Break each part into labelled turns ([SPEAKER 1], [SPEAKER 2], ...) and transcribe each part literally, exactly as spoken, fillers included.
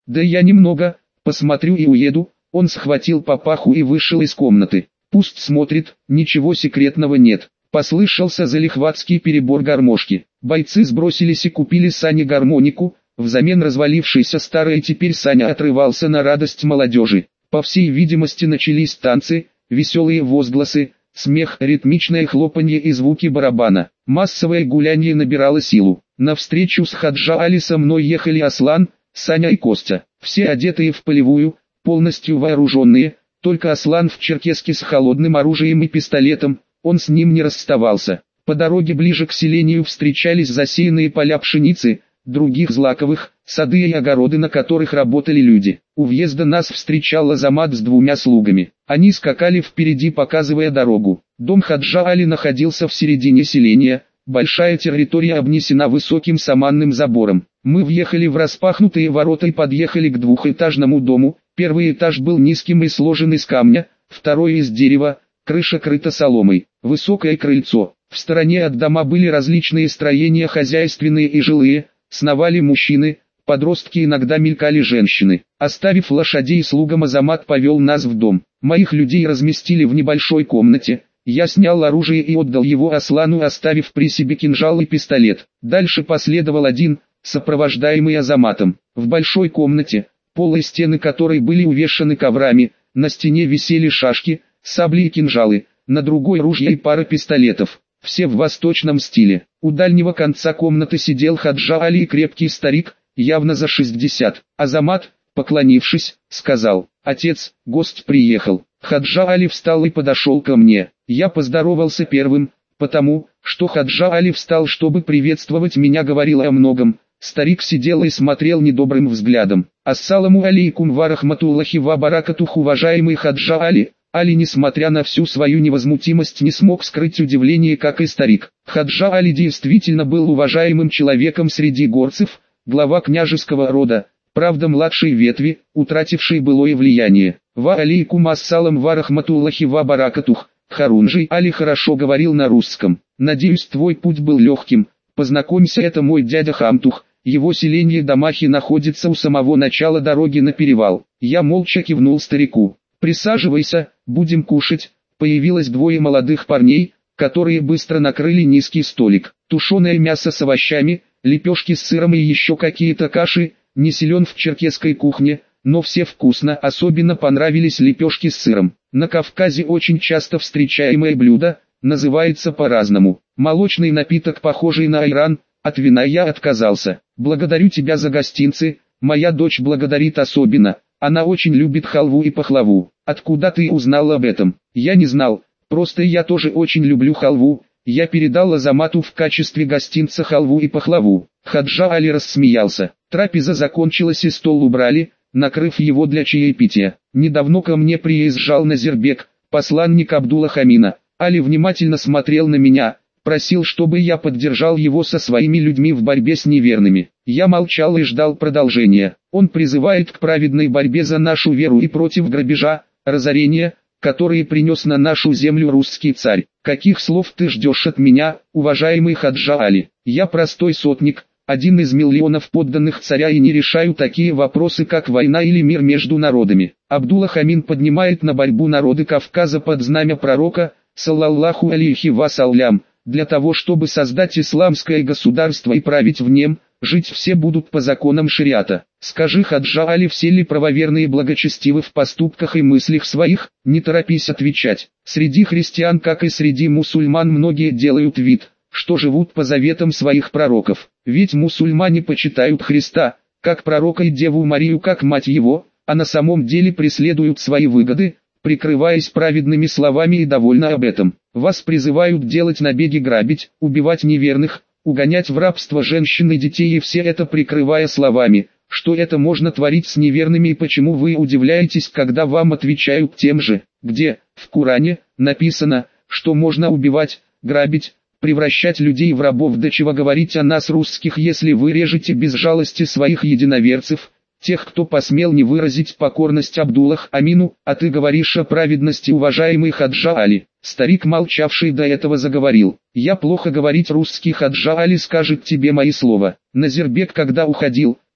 [SPEAKER 1] Да я немного, посмотрю и уеду. Он схватил папаху и вышел из комнаты. Пусть смотрит, ничего секретного нет. Послышался залихватский перебор гармошки. Бойцы сбросились и купили Сане гармонику. Взамен развалившейся старой теперь Саня отрывался на радость молодежи. По всей видимости начались танцы, веселые возгласы, смех, ритмичное хлопанье и звуки барабана. Массовое гулянье набирало силу. На встречу с Хаджа Али со мной ехали Аслан, Саня и Костя. Все одетые в полевую, полностью вооруженные, только Аслан в черкеске с холодным оружием и пистолетом, он с ним не расставался. По дороге ближе к селению встречались засеянные поля пшеницы, других злаковых, сады и огороды, на которых работали люди. У въезда нас встречал Азамат с двумя слугами. Они скакали впереди, показывая дорогу. Дом Хаджа Али находился в середине селения, большая территория обнесена высоким саманным забором. Мы въехали в распахнутые ворота и подъехали к двухэтажному дому. Первый этаж был низким и сложен из камня, второй из дерева, крыша крыта соломой. Высокое крыльцо. В стороне от дома были различные строения, хозяйственные и жилые, сновали мужчины, подростки, иногда мелькали женщины. Оставив лошадей слугам, Азамат повел нас в дом. Моих людей разместили в небольшой комнате. Я снял оружие и отдал его Аслану, оставив при себе кинжал и пистолет. Дальше последовал один, сопровождаемый Азаматом. В большой комнате, пол и стены которой были увешаны коврами, на стене висели шашки, сабли и кинжалы, на другой ружья и пара пистолетов, все в восточном стиле. У дальнего конца комнаты сидел Хаджа Али, крепкий старик, явно за шестьдесят. Азамат, поклонившись, сказал: «Отец, гость приехал». Хаджа Али встал и подошел ко мне. Я поздоровался первым, потому, что Хаджа Али встал, чтобы приветствовать меня, говорил о многом. Старик сидел и смотрел недобрым взглядом. «Ассаламу алейкум ва рахматуллахи ва баракатух, уважаемый Хаджа Али». Али, несмотря на всю свою невозмутимость, не смог скрыть удивление, как и старик. Хаджа Али действительно был уважаемым человеком среди горцев, глава княжеского рода, правда младшей ветви, утратившей былое влияние. «Ва алейкум ассалам ва рахматуллахи ва баракатух». Харунжий Али хорошо говорил на русском. «Надеюсь, твой путь был легким. Познакомься, это мой дядя Хамтух. Его селение Дамахи находится у самого начала дороги на перевал». Я молча кивнул старику. «Присаживайся, будем кушать». Появилось двое молодых парней, которые быстро накрыли низкий столик. Тушеное мясо с овощами, лепешки с сыром и еще какие-то каши. Не силен в черкесской кухне, но все вкусно, особенно понравились лепешки с сыром. На Кавказе очень часто встречаемое блюдо, называется по-разному. Молочный напиток, похожий на айран, от вина я отказался. «Благодарю тебя за гостинцы, моя дочь благодарит особенно, она очень любит халву и пахлаву». «Откуда ты узнал об этом?» «Я не знал, просто я тоже очень люблю халву». Я передал Азамату в качестве гостинца халву и пахлаву. Хаджа Али рассмеялся. Трапеза закончилась и стол убрали, накрыв его для чаепития. Недавно ко мне приезжал Назирбек, посланник Абдула Хамина. Али внимательно смотрел на меня, просил, чтобы я поддержал его со своими людьми в борьбе с неверными. Я молчал и ждал продолжения. Он призывает к праведной борьбе за нашу веру и против грабежа, разорения, которые принес на нашу землю русский царь. Каких слов ты ждешь от меня, уважаемый Хаджа Али? Я простой сотник, один из миллионов подданных царя, и не решаю такие вопросы, как война или мир между народами. Абдулла Хамин поднимает на борьбу народы Кавказа под знамя пророка, саллаллаху алейхи вассалям, для того, чтобы создать исламское государство и править в нем. Жить все будут по законам шариата. Скажи, Хаджа Али, все ли правоверные благочестивы в поступках и мыслях своих? Не торопись отвечать. Среди христиан, как и среди мусульман, многие делают вид, что живут по заветам своих пророков. Ведь мусульмане почитают Христа, как пророка, и Деву Марию, как мать его, а на самом деле преследуют свои выгоды, прикрываясь праведными словами, и довольны об этом. Вас призывают делать набеги, грабить, убивать неверных, угонять в рабство женщин и детей, и все это прикрывая словами, что это можно творить с неверными, и почему вы удивляетесь, когда вам отвечают тем же, где, в Коране, написано, что можно убивать, грабить, превращать людей в рабов, до чего говорить о нас, русских, если вы режете без жалости своих единоверцев, тех, кто посмел не выразить покорность Абдуллах Амину, а ты говоришь о праведности, уважаемый Хаджа Али». Старик, молчавший до этого, заговорил. «Я плохо говорить русский, Хаджа Али скажет тебе мои слова». Назирбек, когда уходил,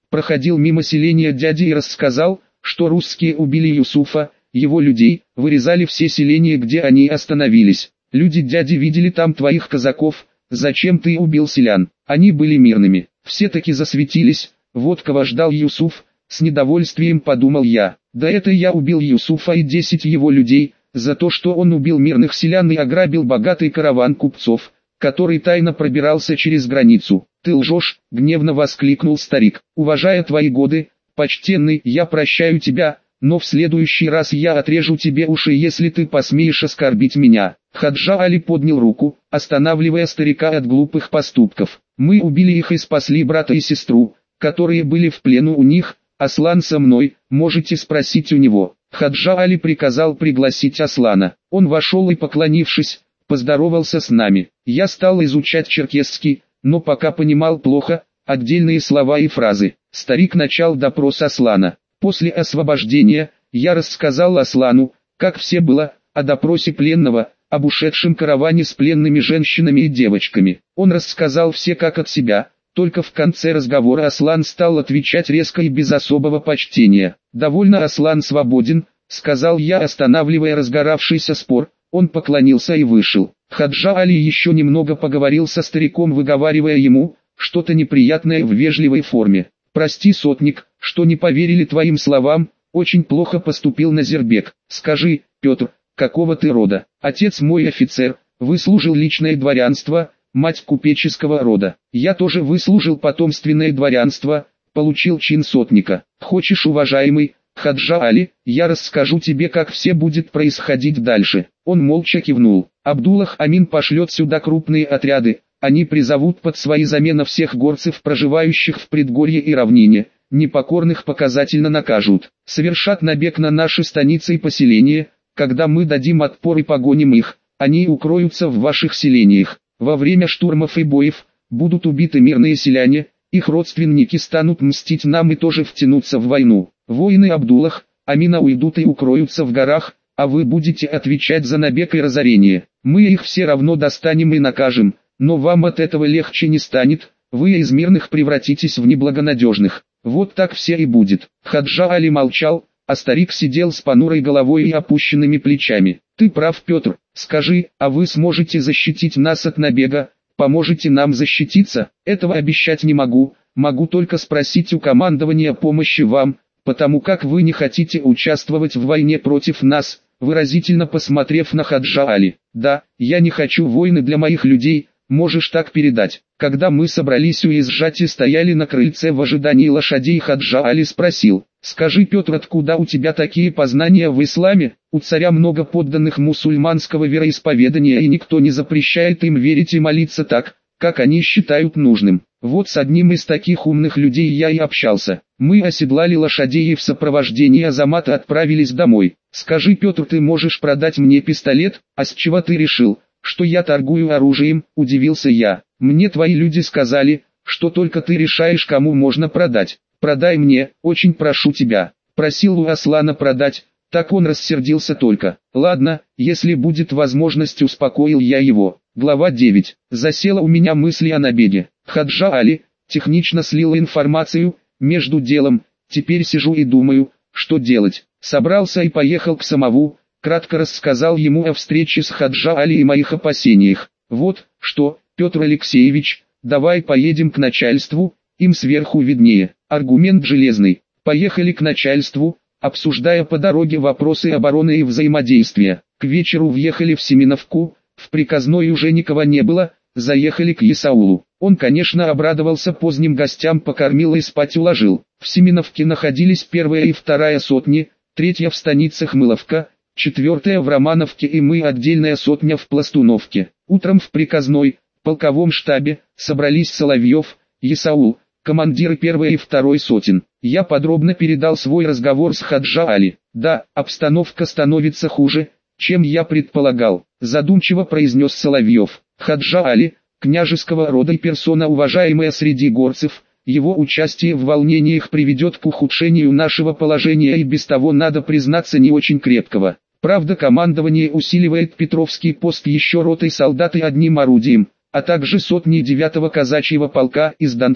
[SPEAKER 1] проходил мимо селения дяди и рассказал, что русские убили Юсуфа, его людей, вырезали все селения, где они остановились. Люди дяди видели там твоих казаков, зачем ты убил селян? Они были мирными. Все таки засветились, вот кого ждал Юсуф, с недовольствием подумал я. Да это я убил Юсуфа и десять его людей, за то, что он убил мирных селян и ограбил богатый караван купцов, который тайно пробирался через границу. Ты лжешь, гневно воскликнул старик. Уважая твои годы, почтенный, я прощаю тебя, но в следующий раз я отрежу тебе уши, если ты посмеешь оскорбить меня. Хаджа Али поднял руку, останавливая старика от глупых поступков. Мы убили их и спасли брата и сестру, которые были в плену у них. Аслан со мной, можете спросить у него. Хаджа Али приказал пригласить Аслана. Он вошел и, поклонившись, поздоровался с нами. Я стал изучать черкесский, но пока понимал плохо отдельные слова и фразы. Старик начал допрос Аслана. После освобождения я рассказал Аслану, как все было, о допросе пленного, об ушедшем караване с пленными женщинами и девочками. Он рассказал все как от себя, только в конце разговора Аслан стал отвечать резко и без особого почтения. «Довольно, Аслан свободен», — сказал я, останавливая разгоравшийся спор. Он поклонился и вышел. Хаджа Али еще немного поговорил со стариком, выговаривая ему что-то неприятное в вежливой форме. «Прости, сотник, что не поверили твоим словам, очень плохо поступил Назирбек. Скажи, Петр, какого ты рода? Отец мой офицер, выслужил личное дворянство, мать купеческого рода. Я тоже выслужил потомственное дворянство, получил чин сотника. Хочешь, уважаемый Хаджа Али, я расскажу тебе, как все будет происходить дальше». Он молча кивнул. «Абдуллах Амин пошлет сюда крупные отряды, они призовут под свои знамена всех горцев, проживающих в предгорье и равнине, непокорных показательно накажут, совершат набег на наши станицы и поселения. Когда мы дадим отпор и погоним их, они укроются в ваших селениях. Во время штурмов и боев будут убиты мирные селяне, их родственники станут мстить нам и тоже втянутся в войну. Воины Абдуллах Амина уйдут и укроются в горах, а вы будете отвечать за набег и разорение. Мы их все равно достанем и накажем, но вам от этого легче не станет, вы из мирных превратитесь в неблагонадежных. Вот так все и будет». Хаджа Али молчал, а старик сидел с понурой головой и опущенными плечами. «Ты прав, Петр, скажи, а вы сможете защитить нас от набега, поможете нам защититься?» «Этого обещать не могу, могу только спросить у командования помощи вам, потому как вы не хотите участвовать в войне против нас», выразительно посмотрев на Хаджа Али. «Да, я не хочу войны для моих людей, можешь так передать». Когда мы собрались уезжать и стояли на крыльце в ожидании лошадей, Хаджа Али спросил: «Скажи, Петр, откуда у тебя такие познания в исламе? У царя много подданных мусульманского вероисповедания, и никто не запрещает им верить и молиться так, как они считают нужным. Вот с одним из таких умных людей я и общался. Мы оседлали лошадей и в сопровождении Азамата отправились домой. Скажи, Петр, ты можешь продать мне пистолет? А с чего ты решил, что я торгую оружием?» – удивился я. «Мне твои люди сказали, что только ты решаешь, кому можно продать. Продай мне, очень прошу тебя». Просил у Аслана продать, так он рассердился только. «Ладно, если будет возможность», — успокоил я его. Глава девять. Засела у меня мысли о набеге. Хаджа Али технично слил информацию, между делом, теперь сижу и думаю, что делать. Собрался и поехал к Самову, кратко рассказал ему о встрече с Хаджа Али и моих опасениях. «Вот, что, Петр Алексеевич, давай поедем к начальству, им сверху виднее». Аргумент железный. Поехали к начальству, обсуждая по дороге вопросы обороны и взаимодействия. К вечеру въехали в Семеновку, в приказной уже никого не было, заехали к Исаулу. Он, конечно, обрадовался поздним гостям, покормил и спать уложил. В Семеновке находились первая и вторая сотни, третья в станицах Мыловка, четвертая в Романовке и мы, отдельная сотня в Пластуновке. Утром в приказной, полковом штабе, собрались Соловьев, Исаул, командиры первой и второй сотен. Я подробно передал свой разговор с Хаджа Али. «Да, обстановка становится хуже, чем я предполагал», задумчиво произнес Соловьев. «Хаджа Али, княжеского рода и персона, уважаемая среди горцев, его участие в волнениях приведет к ухудшению нашего положения и без того, надо признаться, не очень крепкого. Правда, командование усиливает Петровский пост еще ротой солдат и одним орудием, а также сотней девятого казачьего полка из Донцов.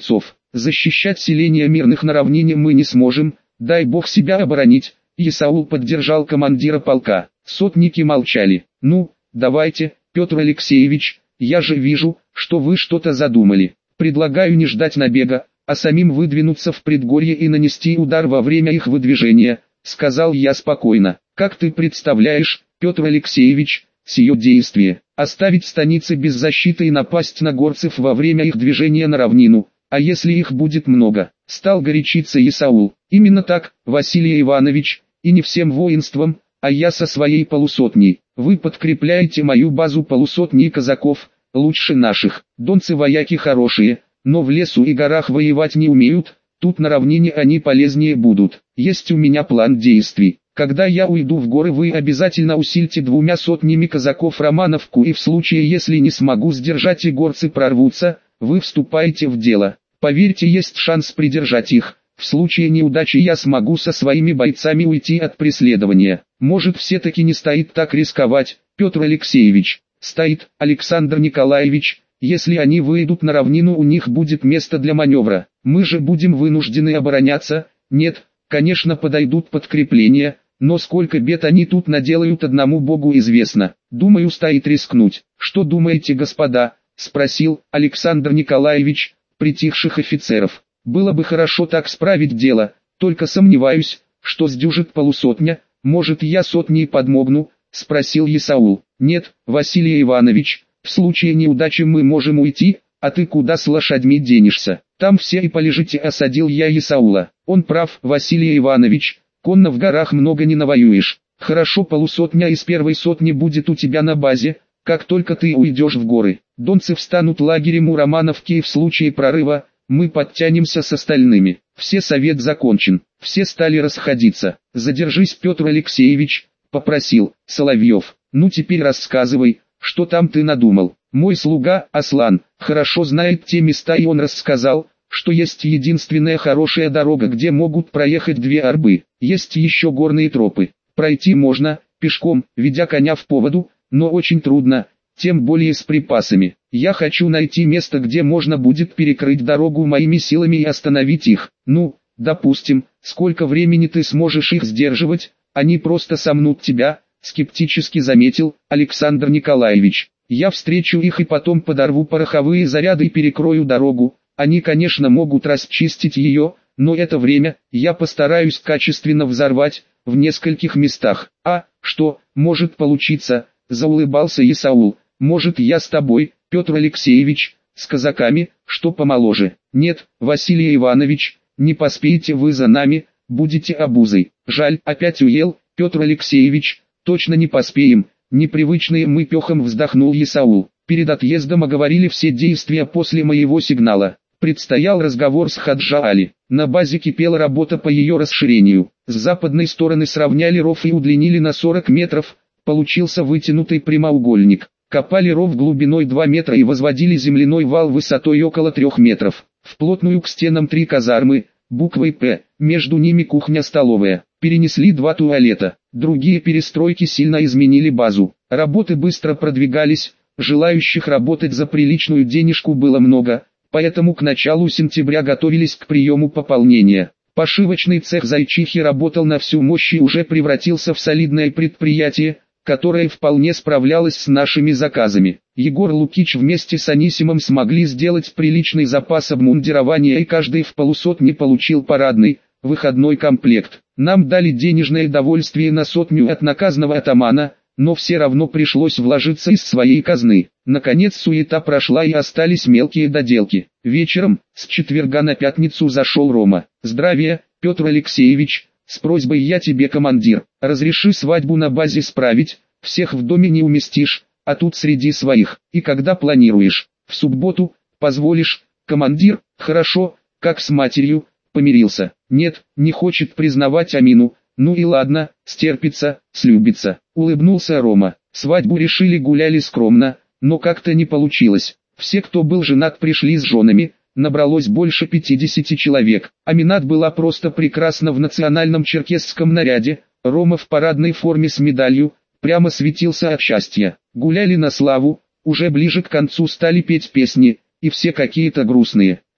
[SPEAKER 1] защищать селения мирных на равнине мы не сможем, дай бог себя оборонить. Исаул поддержал командира полка. Сотники молчали. Ну, давайте, Петр Алексеевич, я же вижу, что вы что-то задумали. Предлагаю не ждать набега, а самим выдвинуться в предгорье и нанести удар во время их выдвижения, сказал я спокойно. Как ты представляешь, Петр Алексеевич, сие действие, оставить станицы без защиты и напасть на горцев во время их движения на равнину, а если их будет много, стал горячиться Исаул. Именно так, Василий Иванович, и не всем воинством, а я со своей полусотней. Вы подкрепляете мою базу полусотни казаков, лучше наших. Донцы вояки хорошие, но в лесу и горах воевать не умеют, тут на равнине они полезнее будут. Есть у меня план действий. Когда я уйду в горы, вы обязательно усильте двумя сотнями казаков Романовку, и в случае, если не смогу сдержать и горцы прорвутся, вы вступаете в дело. Поверьте, есть шанс придержать их. В случае неудачи я смогу со своими бойцами уйти от преследования. Может, все-таки не стоит так рисковать, Петр Алексеевич? Стоит, Александр Николаевич. Если они выйдут на равнину, у них будет место для маневра. Мы же будем вынуждены обороняться. Нет, конечно, подойдут подкрепления, но сколько бед они тут наделают, одному Богу известно. Думаю, стоит рискнуть. Что думаете, господа? Спросил Александр Николаевич притихших офицеров. Было бы хорошо так справить дело, только сомневаюсь, что сдюжит полусотня. Может, я сотней подмогну? Спросил Исаул. Нет, Василий Иванович, в случае неудачи мы можем уйти, а ты куда с лошадьми денешься? Там все и полежите, осадил я Исаула. Он прав, Василий Иванович, конно в горах много не навоюешь. Хорошо, полусотня из первой сотни будет у тебя на базе, как только ты уйдешь в горы. Донцы встанут лагерем у Романовки, и в случае прорыва мы подтянемся с остальными. Все совет закончен. Все стали расходиться. Задержись, Петр Алексеевич, попросил Соловьев. Ну теперь рассказывай, что там ты надумал. Мой слуга, Аслан, хорошо знает те места, и он рассказал, что есть единственная хорошая дорога, где могут проехать две арбы. Есть еще горные тропы. Пройти можно, пешком, ведя коня в поводу, но очень трудно, тем более с припасами. Я хочу найти место, где можно будет перекрыть дорогу моими силами и остановить их. Ну, допустим, сколько времени ты сможешь их сдерживать? Они просто сомнут тебя, скептически заметил Александр Николаевич. Я встречу их и потом подорву пороховые заряды и перекрою дорогу. Они, конечно, могут расчистить ее, но это время я постараюсь качественно взорвать в нескольких местах. А, что, может получиться, заулыбался Исаул. Может, я с тобой, Петр Алексеевич, с казаками, что помоложе? Нет, Василий Иванович, не поспеете вы за нами, будете обузой. Жаль, опять уел, Петр Алексеевич, точно не поспеем, непривычные мы пехом, вздохнул Исаул. Перед отъездом оговорили все действия после моего сигнала. Предстоял разговор с Хаджа Али. На базе кипела работа по ее расширению. С западной стороны сравняли ров и удлинили на сорок метров, получился вытянутый прямоугольник. Копали ров глубиной два метра и возводили земляной вал высотой около трех метров. Вплотную к стенам три казармы, буквой «П», между ними кухня-столовая. Перенесли два туалета. Другие перестройки сильно изменили базу. Работы быстро продвигались, желающих работать за приличную денежку было много, поэтому к началу сентября готовились к приему пополнения. Пошивочный цех Зайчихи работал на всю мощь и уже превратился в солидное предприятие, которое вполне справлялось с нашими заказами. Егор Лукич вместе с Анисимом смогли сделать приличный запас обмундирования, и каждый в полусотни получил парадный, выходной комплект. Нам дали денежное довольствие на сотню от наказного атамана, но все равно пришлось вложиться из своей казны. Наконец суета прошла и остались мелкие доделки. Вечером, с четверга на пятницу, зашел Рома. «Здравия, Петр Алексеевич, с просьбой я тебе, командир, разреши свадьбу на базе справить, всех в доме не уместишь, а тут среди своих. И когда планируешь? В субботу, позволишь, командир?» «Хорошо, как с матерью, помирился?» «Нет, не хочет признавать Амину». «Ну и ладно, стерпится, слюбится», — улыбнулся Рома. Свадьбу решили, гуляли скромно, но как-то не получилось. Все, кто был женат, пришли с женами, набралось больше пятидесяти человек. Аминат была просто прекрасна в национальном черкесском наряде, Рома в парадной форме с медалью, прямо светился от счастья. Гуляли на славу, уже ближе к концу стали петь песни, и все какие-то грустные.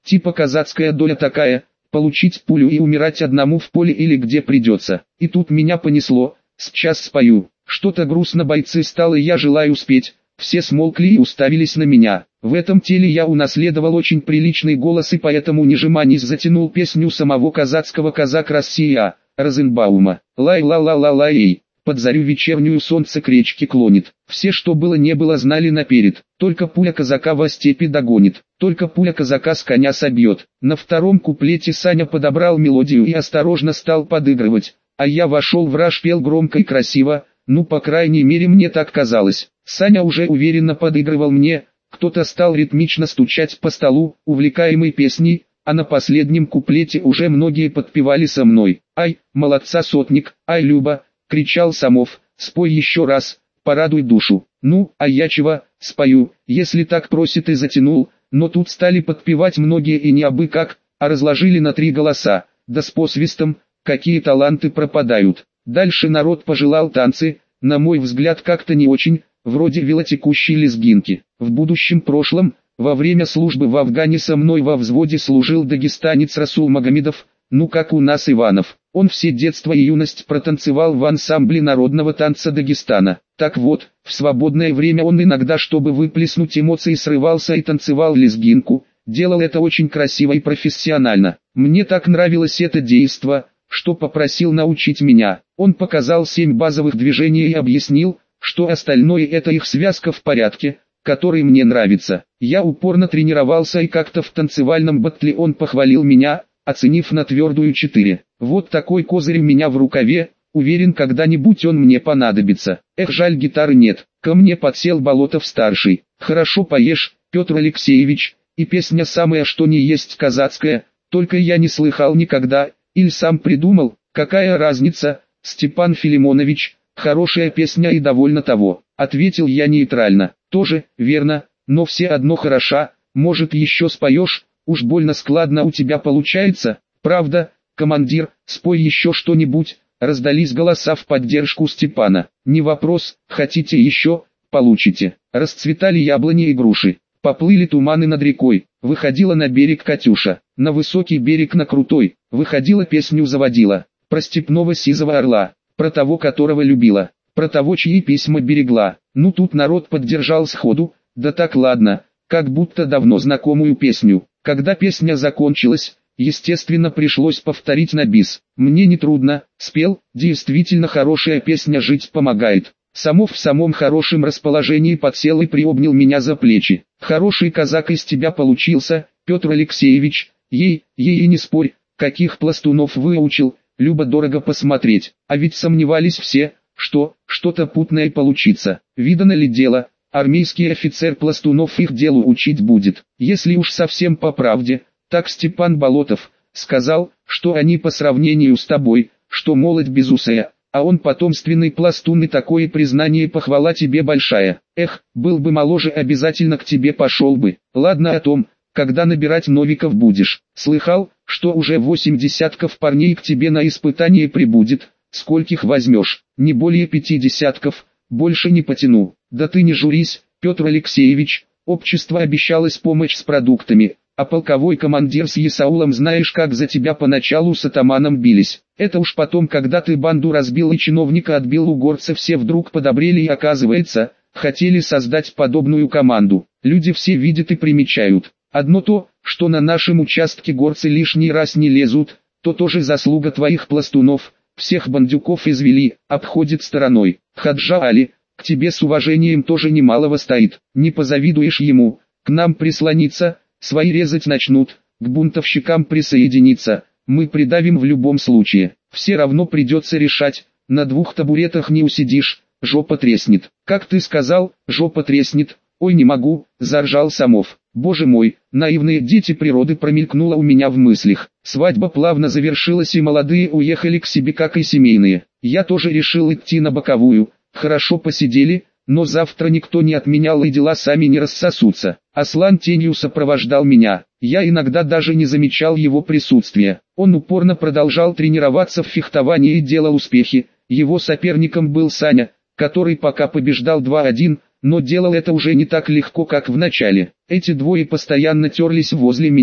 [SPEAKER 1] типа казацкая доля такая, получить пулю и умирать одному в поле или где придется. И тут меня понесло, сейчас спою. Что-то грустно бойцы стало, я желаю спеть. Все смолкли и уставились на меня. В этом теле я унаследовал очень приличный голос и поэтому не жеманясь затянул песню самого казацкого казак Россия, Розенбаума. Лай-ла-ла-ла-лай-эй, под зарю вечернюю солнце к речке клонит. Все, что было не было, знали наперед. Только пуля казака во степи догонит. Только пуля казака с коня собьет. На втором куплете Саня подобрал мелодию и осторожно стал подыгрывать. А я вошел в раж, пел громко и красиво. Ну, по крайней мере, мне так казалось. Саня уже уверенно подыгрывал мне, кто-то стал ритмично стучать по столу, увлекаемый песней, а на последнем куплете уже многие подпевали со мной. «Ай, молодца, сотник, ай, Люба!» — кричал Самов, «спой еще раз, порадуй душу». Ну, а я чего, спою, если так просит, и затянул, но тут стали подпевать многие и не абы как, а разложили на три голоса, да с посвистом, какие таланты пропадают. Дальше народ пожелал танцы, на мой взгляд как-то не очень, вроде велотекущей лезгинки. В будущем прошлом, во время службы в Афгане со мной во взводе служил дагестанец Расул Магомедов, ну как у нас Иванов. Он все детство и юность протанцевал в ансамбле народного танца Дагестана. Так вот, в свободное время он иногда, чтобы выплеснуть эмоции, срывался и танцевал лезгинку. Делал это очень красиво и профессионально. Мне так нравилось это действо, что попросил научить меня. Он показал семь базовых движений и объяснил, что остальное это их связка в порядке, который мне нравится. Я упорно тренировался и как-то в танцевальном баттле он похвалил меня, оценив на твердую четыре. Вот такой козырь у меня в рукаве, уверен, когда-нибудь он мне понадобится. Эх, жаль, гитары нет. Ко мне подсел Болотов-старший. Хорошо поешь, Петр Алексеевич, и песня самая что ни есть казацкая, только я не слыхал никогда, или сам придумал, какая разница, Степан Филимонович, хорошая песня и довольно того, ответил я нейтрально. Тоже, верно, но все одно хороша, может еще споешь, уж больно складно у тебя получается, правда, командир, спой еще что-нибудь, раздались голоса в поддержку Степана. Не вопрос, хотите еще, получите. Расцветали яблони и груши, поплыли туманы над рекой, выходила на берег Катюша, на высокий берег на крутой, выходила песню заводила, про степного сизого орла, про того, которого любила, про того, чьи письма берегла. Ну тут народ поддержал сходу, да так ладно, как будто давно знакомую песню. Когда песня закончилась, естественно пришлось повторить на бис. Мне не трудно, спел, действительно хорошая песня жить помогает. Самов в самом хорошем расположении подсел и приобнял меня за плечи. Хороший казак из тебя получился, Петр Алексеевич, ей, ей и не спорь, каких пластунов выучил, любо-дорого посмотреть. А ведь сомневались все, что, что-то путное получится. Видано ли дело, армейский офицер пластунов их делу учить будет. Если уж совсем по правде, так Степан Болотов сказал, что они по сравнению с тобой, что молодь безусая, а он потомственный пластун, и такое признание и похвала тебе большая. Эх, был бы моложе, обязательно к тебе пошел бы. Ладно о том, когда набирать новиков будешь. Слыхал, что уже восемь десятков парней к тебе на испытание прибудет. Скольких возьмешь? Не более пяти десятков, больше не потяну. Да ты не журись, Петр Алексеевич, общество обещалось помочь с продуктами, а полковой командир с Исаулом знаешь, как за тебя поначалу с атаманом бились. Это уж потом, когда ты банду разбил и чиновника отбил у горца, все вдруг подобрели и, оказывается, хотели создать подобную команду. Люди все видят и примечают. Одно то, что на нашем участке горцы лишний раз не лезут, то тоже заслуга твоих пластунов. Всех бандюков извели, обходит стороной. Хаджа Али, к тебе с уважением тоже немалого стоит. Не позавидуешь ему, к нам прислониться, свои резать начнут, к бунтовщикам присоединиться. Мы придавим в любом случае. Все равно придется решать, на двух табуретах не усидишь, жопа треснет. Как ты сказал, жопа треснет. Ой, не могу, заржал Самов. Боже мой, наивные дети природы, промелькнуло у меня в мыслях. Свадьба плавно завершилась и молодые уехали к себе, как и семейные. Я тоже решил идти на боковую. Хорошо посидели, но завтра никто не отменял и дела сами не рассосутся. Аслан тенью сопровождал меня. Я иногда даже не замечал его присутствия. Он упорно продолжал тренироваться в фехтовании и делал успехи. Его соперником был Саня, который пока побеждал два один. Но делал это уже не так легко, как в начале. Эти двое постоянно терлись возле меня,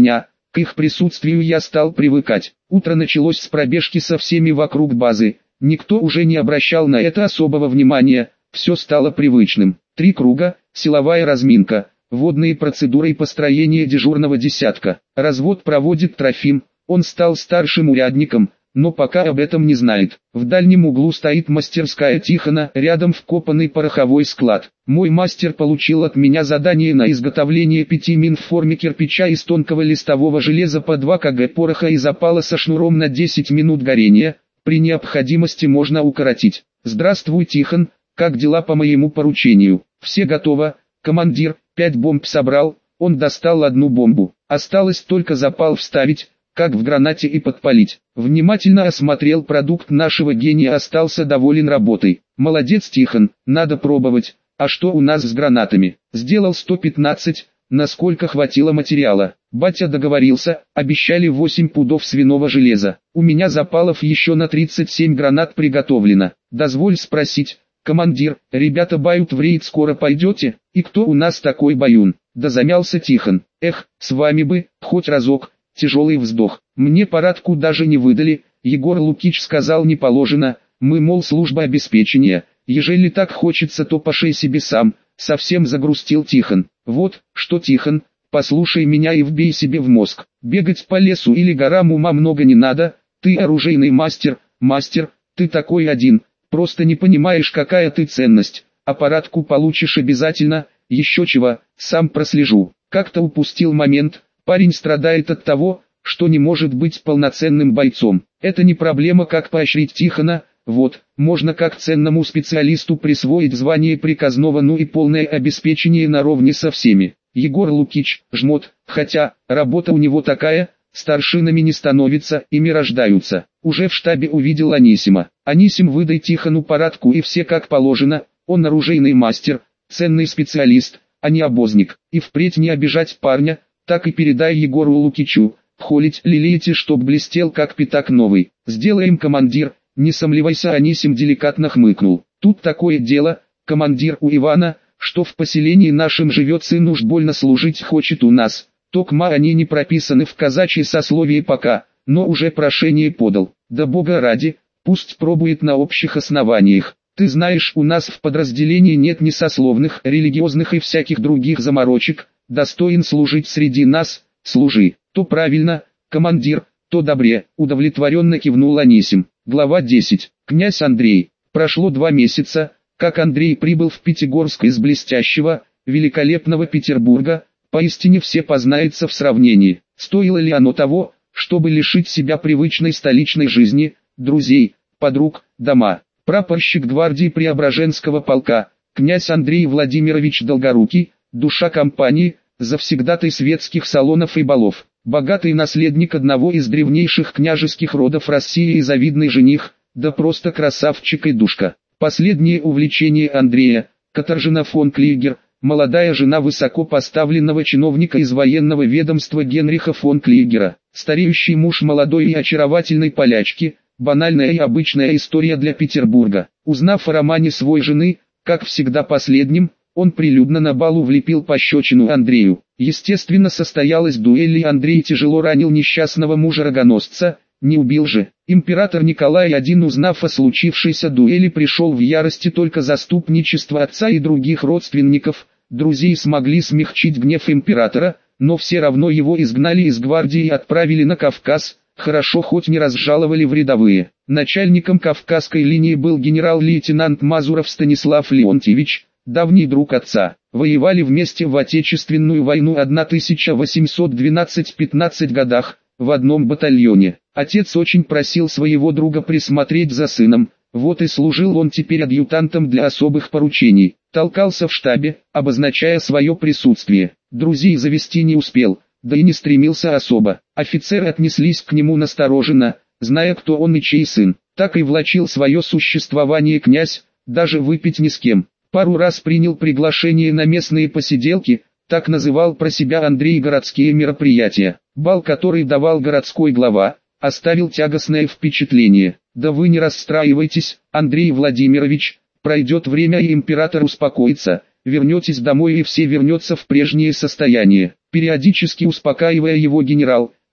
[SPEAKER 1] К их присутствию я стал привыкать. Утро началось с пробежки со всеми вокруг базы. Никто уже не обращал на это особого внимания, все стало привычным. Три круга, силовая разминка, водные процедуры и построение дежурного десятка. Развод проводит Трофим, он стал старшим урядником, но пока об этом не знает. В дальнем углу стоит мастерская Тихона, рядом вкопанный пороховой склад. Мой мастер получил от меня задание на изготовление пяти мин в форме кирпича из тонкого листового железа по два килограмма пороха и запала со шнуром на десять минут горения, при необходимости можно укоротить. Здравствуй, Тихон, как дела по моему поручению? Все готово, командир, пять бомб собрал, он достал одну бомбу. Осталось только запал вставить, как в гранате, и подпалить. Внимательно осмотрел продукт нашего гения, остался доволен работой. Молодец, Тихон, надо пробовать. А что у нас с гранатами? Сделал сто пятнадцать, насколько хватило материала. Батя договорился, обещали восемь пудов свиного железа. У меня запалов еще на тридцать семь гранат приготовлено. Дозволь спросить, командир, ребята бают в рейд, скоро пойдете? И кто у нас такой баюн? Да замялся Тихон. Эх, с вами бы, хоть разок. Тяжелый вздох. Мне парадку даже не выдали, Егор Лукич сказал, не положено, мы, мол, служба обеспечения, ежели так хочется, то пошей себе сам, совсем загрустил Тихон. Вот, что, Тихон, послушай меня и вбей себе в мозг, бегать по лесу или горам ума много не надо, ты оружейный мастер, мастер, ты такой один, просто не понимаешь, какая ты ценность, а парадку получишь обязательно, еще чего, сам прослежу. Как-то упустил момент. Парень страдает от того, что не может быть полноценным бойцом. Это не проблема, как поощрить Тихона, вот, можно как ценному специалисту присвоить звание приказного, ну и полное обеспечение наравне со всеми. Егор Лукич, жмот, хотя, работа у него такая, старшинами не становится, ими рождаются. Уже в штабе увидел Анисима. Анисим, выдай Тихону парадку и все как положено, он оружейный мастер, ценный специалист, а не обозник. И впредь не обижать парня, так и передай Егору Лукичу, холить, лелеете, чтоб блестел как пятак новый. Сделаем, командир, не сомневайся, Анисим деликатно хмыкнул. Тут такое дело, командир, у Ивана, что в поселении нашем живет сын, уж больно служить хочет у нас. Токма они не прописаны в казачье сословие пока, но уже прошение подал. Да бога ради, пусть пробует на общих основаниях. Ты знаешь, у нас в подразделении нет ни сословных, религиозных и всяких других заморочек. Достоин служить среди нас, служи. То правильно, командир, то добре, удовлетворенно кивнул Анисим. Глава десять. Князь Андрей. Прошло два месяца, как Андрей прибыл в Пятигорск из блестящего, великолепного Петербурга, поистине все познается в сравнении. Стоило ли оно того, чтобы лишить себя привычной столичной жизни, друзей, подруг, дома? Прапорщик гвардии Преображенского полка, князь Андрей Владимирович Долгорукий, душа компании, завсегдатай светских салонов и балов, богатый наследник одного из древнейших княжеских родов России и завидный жених, да просто красавчик и душка. Последнее увлечение Андрея, Катаржина фон Клейгер, молодая жена высоко поставленного чиновника из военного ведомства Генриха фон Клейгера, стареющий муж молодой и очаровательной полячки, банальная и обычная история для Петербурга. Узнав о романе своей жены, как всегда последним, он прилюдно на балу влепил пощечину Андрею. Естественно, состоялась дуэль, и Андрей тяжело ранил несчастного мужа-рогоносца, не убил же. Император Николай один, узнав о случившейся дуэли, пришел в ярости, только заступничество отца и других родственников, друзей смогли смягчить гнев императора, но все равно его изгнали из гвардии и отправили на Кавказ, хорошо хоть не разжаловали в рядовые. Начальником Кавказской линии был генерал-лейтенант Мазуров Станислав Леонтьевич, давний друг отца. Воевали вместе в Отечественную войну тысяча восемьсот двенадцатый — пятнадцатый годах, в одном батальоне. Отец очень просил своего друга присмотреть за сыном, вот и служил он теперь адъютантом для особых поручений. Толкался в штабе, обозначая свое присутствие. Друзей завести не успел, да и не стремился особо. Офицеры отнеслись к нему настороженно, зная, кто он и чей сын. Так и влачил свое существование князь, даже выпить ни с кем. Пару раз принял приглашение на местные посиделки, так называл про себя Андрей городские мероприятия. Бал, который давал городской глава, оставил тягостное впечатление. Да вы не расстраивайтесь, Андрей Владимирович, пройдет время и император успокоится, вернетесь домой и все вернется в прежнее состояние. Периодически успокаивая его, генерал,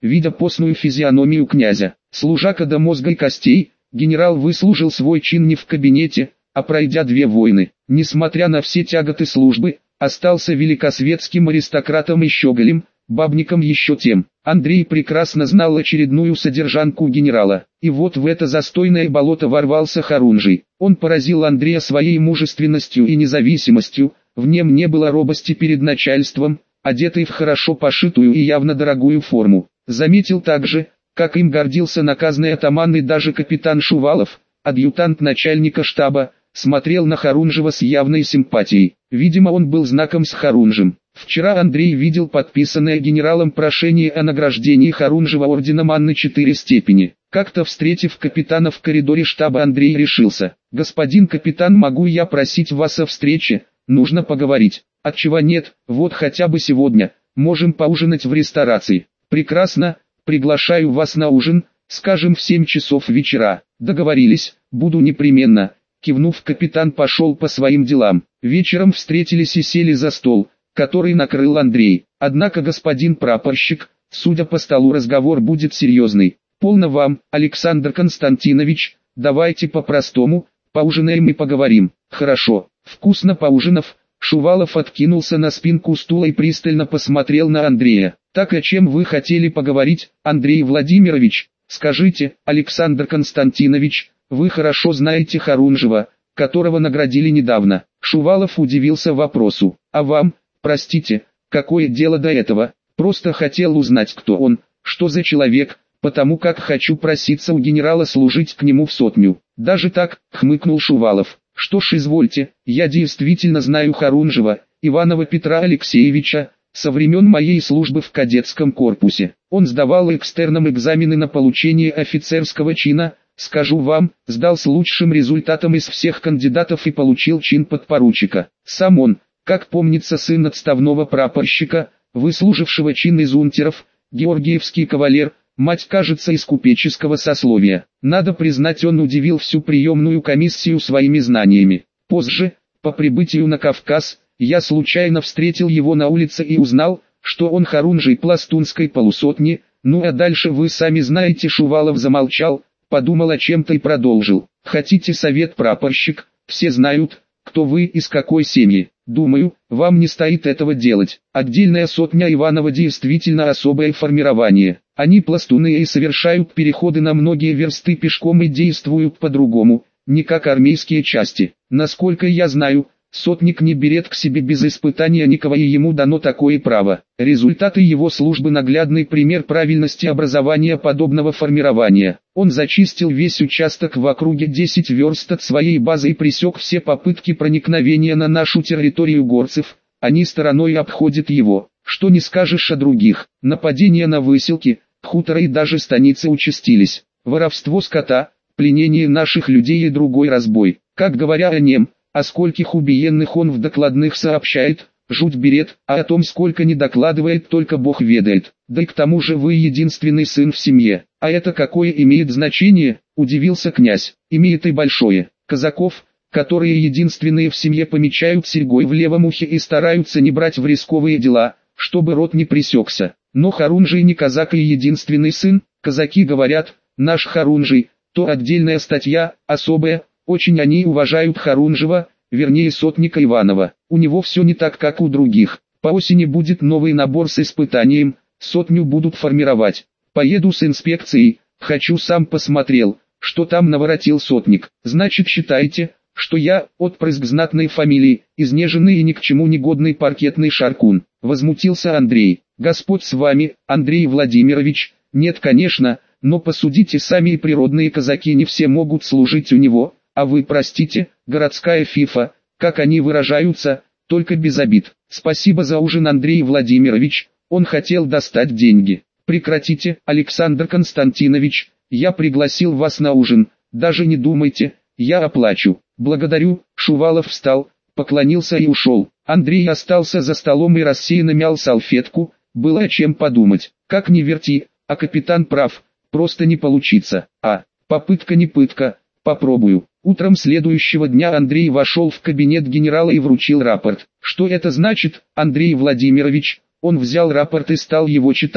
[SPEAKER 1] видя постную физиономию князя. Служака до мозга и костей, генерал выслужил свой чин не в кабинете, а пройдя две войны. Несмотря на все тяготы службы, остался великосветским аристократом и щеголем, бабником еще тем. Андрей прекрасно знал очередную содержанку генерала, и вот в это застойное болото ворвался Хорунжий. Он поразил Андрея своей мужественностью и независимостью, в нем не было робости перед начальством, одетый в хорошо пошитую и явно дорогую форму. Заметил также, как им гордился наказный атаман и даже капитан Шувалов, адъютант начальника штаба, смотрел на Хорунжева с явной симпатией. Видимо, он был знаком с Хорунжем. Вчера Андрей видел подписанное генералом прошение о награждении Хорунжева орденом Анны четыре степени. Как-то встретив капитана в коридоре штаба, Андрей решился: «Господин капитан, могу я просить вас о встрече? Нужно поговорить». «Отчего нет, вот хотя бы сегодня, можем поужинать в ресторации». «Прекрасно, приглашаю вас на ужин, скажем в семь часов вечера». «Договорились, буду непременно». Кивнув, капитан пошел по своим делам. Вечером встретились и сели за стол, который накрыл Андрей. «Однако, господин прапорщик, судя по столу, разговор будет серьезный. Полно вам, Александр Константинович, давайте по-простому, поужинаем и поговорим». «Хорошо». Вкусно поужинав, Шувалов откинулся на спинку стула и пристально посмотрел на Андрея. «Так, о чем вы хотели поговорить, Андрей Владимирович? Скажите, Александр Константинович, вы хорошо знаете Хорунжева, которого наградили недавно». Шувалов удивился вопросу. «А вам, простите, какое дело до этого? Просто хотел узнать, кто он, что за человек, потому как хочу проситься у генерала служить к нему в сотню». «Даже так?» — хмыкнул Шувалов. «Что ж, извольте, я действительно знаю Хорунжева, Иванова Петра Алексеевича, со времен моей службы в кадетском корпусе. Он сдавал экстерном экзамены на получение офицерского чина, скажу вам, сдал с лучшим результатом из всех кандидатов и получил чин подпоручика. Сам он, как помнится, сын отставного прапорщика, выслужившего чин из унтеров, георгиевский кавалер, мать, кажется, из купеческого сословия. Надо признать, он удивил всю приемную комиссию своими знаниями. Позже, по прибытию на Кавказ, я случайно встретил его на улице и узнал, что он Хорунжий пластунской полусотни. Ну а дальше вы сами знаете». Шувалов замолчал, подумал о чем-то и продолжил. «Хотите совет, прапорщик? Все знают, кто вы, из какой семьи. Думаю, вам не стоит этого делать. Отдельная сотня Иванова действительно особое формирование. Они пластуны и совершают переходы на многие версты пешком и действуют по-другому, не как армейские части. Насколько я знаю, сотник не берет к себе без испытания никого, и ему дано такое право. Результаты его службы — наглядный пример правильности образования подобного формирования. Он зачистил весь участок в округе десять верст от своей базы и пресек все попытки проникновения на нашу территорию горцев. Они стороной обходят его. Что не скажешь о других. Нападения на выселки, хуторы и даже станицы участились. Воровство скота, пленение наших людей и другой разбой. Как говоря о нем, о скольких убиенных он в докладных сообщает, жуть берет, а о том, сколько не докладывает, только Бог ведает. Да и к тому же вы единственный сын в семье. А это какое имеет значение? Удивился князь. Имеет и большое. Казаков, которые единственные в семье, помечают серьгой в левом ухе и стараются не брать в рисковые дела, чтобы род не пресекся. Но Хорунжий не казак и единственный сын. Казаки говорят: наш Хорунжий, то отдельная статья, особая. Очень они уважают Хорунжева, вернее сотника Иванова. У него все не так, как у других. По осени будет новый набор с испытанием, сотню будут формировать. Поеду с инспекцией, хочу, сам посмотрел, что там наворотил сотник. Значит, считайте, что я отпрыск знатной фамилии, изнеженный и ни к чему не годный паркетный шаркун. Возмутился Андрей. Господь с вами, Андрей Владимирович. Нет, конечно, но посудите сами, и природные казаки не все могут служить у него. А вы, простите, городская фифа, как они выражаются, только без обид. Спасибо за ужин, Андрей Владимирович. Он хотел достать деньги. Прекратите, Александр Константинович, я пригласил вас на ужин, даже не думайте, я оплачу. Благодарю. Шувалов встал, поклонился и ушел. Андрей остался за столом и рассеянно мял салфетку. Было о чем подумать. Как ни верти, а капитан прав, просто не получится. А, попытка не пытка, попробую. Утром следующего дня Андрей вошел в кабинет генерала и вручил рапорт. Что это значит, Андрей Владимирович? Он взял рапорт и стал его читать.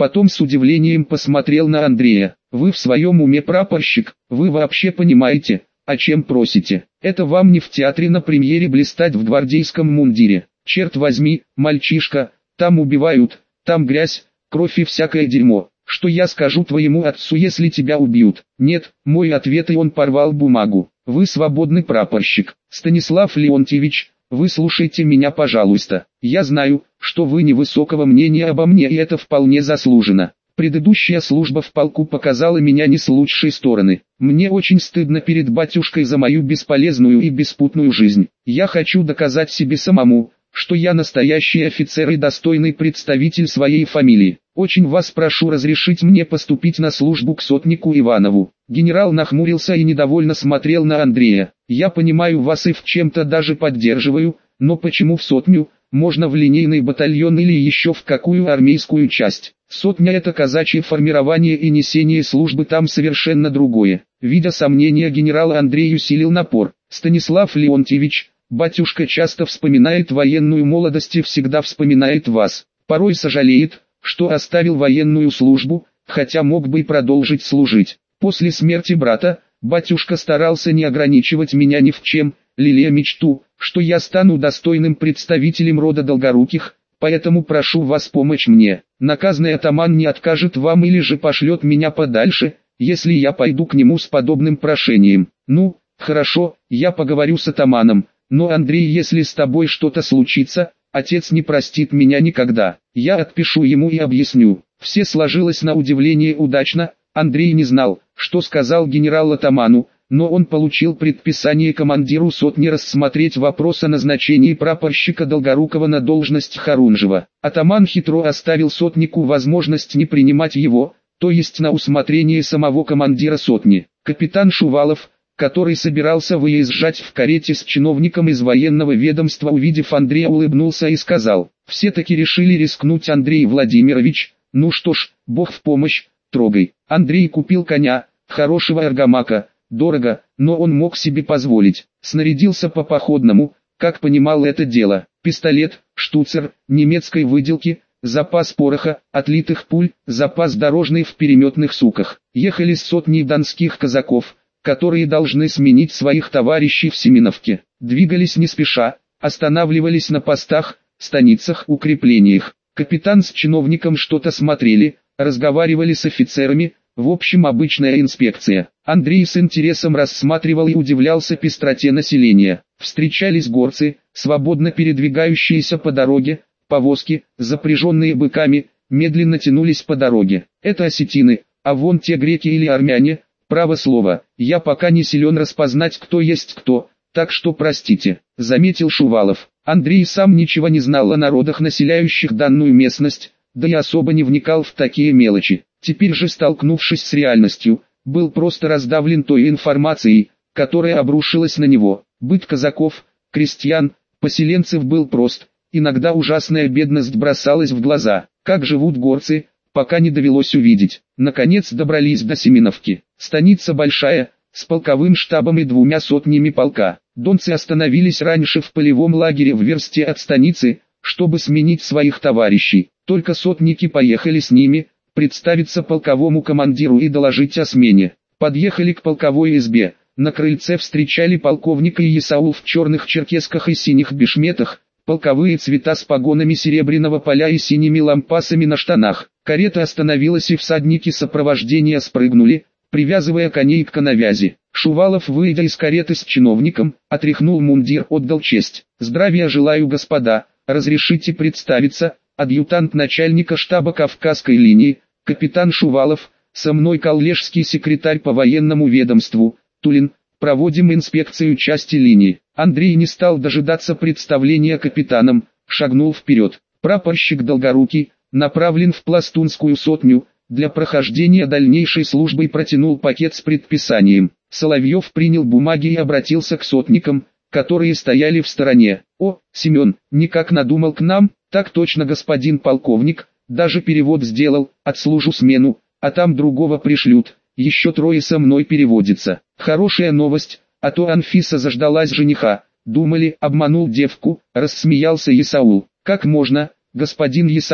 [SPEAKER 1] Потом с удивлением посмотрел на Андрея. «Вы в своем уме, прапорщик? Вы вообще понимаете, о чем просите? Это вам не в театре на премьере блистать в гвардейском мундире. Черт возьми, мальчишка, там убивают, там грязь, кровь и всякое дерьмо. Что я скажу твоему отцу, если тебя убьют?» «Нет», мой ответ, и он порвал бумагу. «Вы свободный, прапорщик. Станислав Леонтьевич, выслушайте меня, пожалуйста. Я знаю, что вы невысокого мнения обо мне, и это вполне заслужено. Предыдущая служба в полку показала меня не с лучшей стороны. Мне очень стыдно перед батюшкой за мою бесполезную и беспутную жизнь. Я хочу доказать себе самому, что я настоящий офицер и достойный представитель своей фамилии. Очень вас прошу разрешить мне поступить на службу к сотнику Иванову». Генерал нахмурился и недовольно смотрел на Андрея. «Я понимаю вас и в чем-то даже поддерживаю, но почему в сотню? Можно в линейный батальон или еще в какую армейскую часть. Сотня — это казачье формирование, и несение службы там совершенно другое». Видя сомнения генерала, Андрей усилил напор. «Станислав Леонтьевич, батюшка часто вспоминает военную молодость и всегда вспоминает вас. Порой сожалеет, что оставил военную службу, хотя мог бы и продолжить служить. После смерти брата, батюшка старался не ограничивать меня ни в чем, лелея мечту, что я стану достойным представителем рода Долгоруких, поэтому прошу вас помочь мне. Наказный атаман не откажет вам или же пошлет меня подальше, если я пойду к нему с подобным прошением». «Ну, хорошо, я поговорю с атаманом, но, Андрей, если с тобой что-то случится, отец не простит меня никогда. Я отпишу ему и объясню». Все сложилось на удивление удачно. Андрей не знал, что сказал генерал атаману, но он получил предписание командиру сотни рассмотреть вопрос о назначении прапорщика Долгорукова на должность Харунжева. Атаман хитро оставил сотнику возможность не принимать его, то есть на усмотрение самого командира сотни. Капитан Шувалов, который собирался выезжать в карете с чиновником из военного ведомства, увидев Андрея, улыбнулся и сказал: «Все-таки решили рискнуть, Андрей Владимирович, ну что ж, Бог в помощь, трогай». Андрей купил коня, хорошего аргамака, дорого, но он мог себе позволить. Снарядился по походному, как понимал это дело. Пистолет, штуцер, немецкой выделки, запас пороха, отлитых пуль, запас дорожный в переметных суках. Ехали с сотней донских казаков, которые должны сменить своих товарищей в Семеновке. Двигались не спеша, останавливались на постах, станицах, укреплениях. Капитан с чиновником что-то смотрели, разговаривали с офицерами, в общем обычная инспекция. Андрей с интересом рассматривал и удивлялся пестроте населения. Встречались горцы, свободно передвигающиеся по дороге, повозки, запряженные быками, медленно тянулись по дороге. Это осетины, а вон те греки или армяне. Право слово, я пока не силен распознать, кто есть кто, так что простите, заметил Шувалов. Андрей сам ничего не знал о народах, населяющих данную местность, да и особо не вникал в такие мелочи. Теперь же, столкнувшись с реальностью, был просто раздавлен той информацией, которая обрушилась на него. Быт казаков, крестьян, поселенцев был прост, иногда ужасная бедность бросалась в глаза. Как живут горцы, пока не довелось увидеть. Наконец добрались до Семеновки. Станица большая, с полковым штабом и двумя сотнями полка. Донцы остановились раньше в полевом лагере в версте от станицы, чтобы сменить своих товарищей. Только сотники поехали с ними, представиться полковому командиру и доложить о смене. Подъехали к полковой избе. На крыльце встречали полковника и Исаул в черных черкесках и синих бешметах, полковые цвета с погонами серебряного поля и синими лампасами на штанах. Карета остановилась, и всадники сопровождения спрыгнули, привязывая коней к коновязи. Шувалов, выйдя из кареты с чиновником, отряхнул мундир, отдал честь. «Здравия желаю, господа, разрешите представиться, адъютант начальника штаба Кавказской линии, капитан Шувалов, со мной коллежский секретарь по военному ведомству, Тулин, проводим инспекцию части линии». Андрей не стал дожидаться представления капитаном, шагнул вперед. Прапорщик Долгорукий, направлен в Пластунскую сотню, для прохождения дальнейшей службы, и протянул пакет с предписанием. Соловьев принял бумаги и обратился к сотникам, которые стояли в стороне. «О, Семен, никак надумал к нам?» «Так точно, господин полковник, даже перевод сделал, отслужу смену, а там другого пришлют, еще трое со мной переводится. Хорошая новость, а то Анфиса заждалась жениха, думали, обманул девку», рассмеялся Исаул. «Как можно, господин Исаул,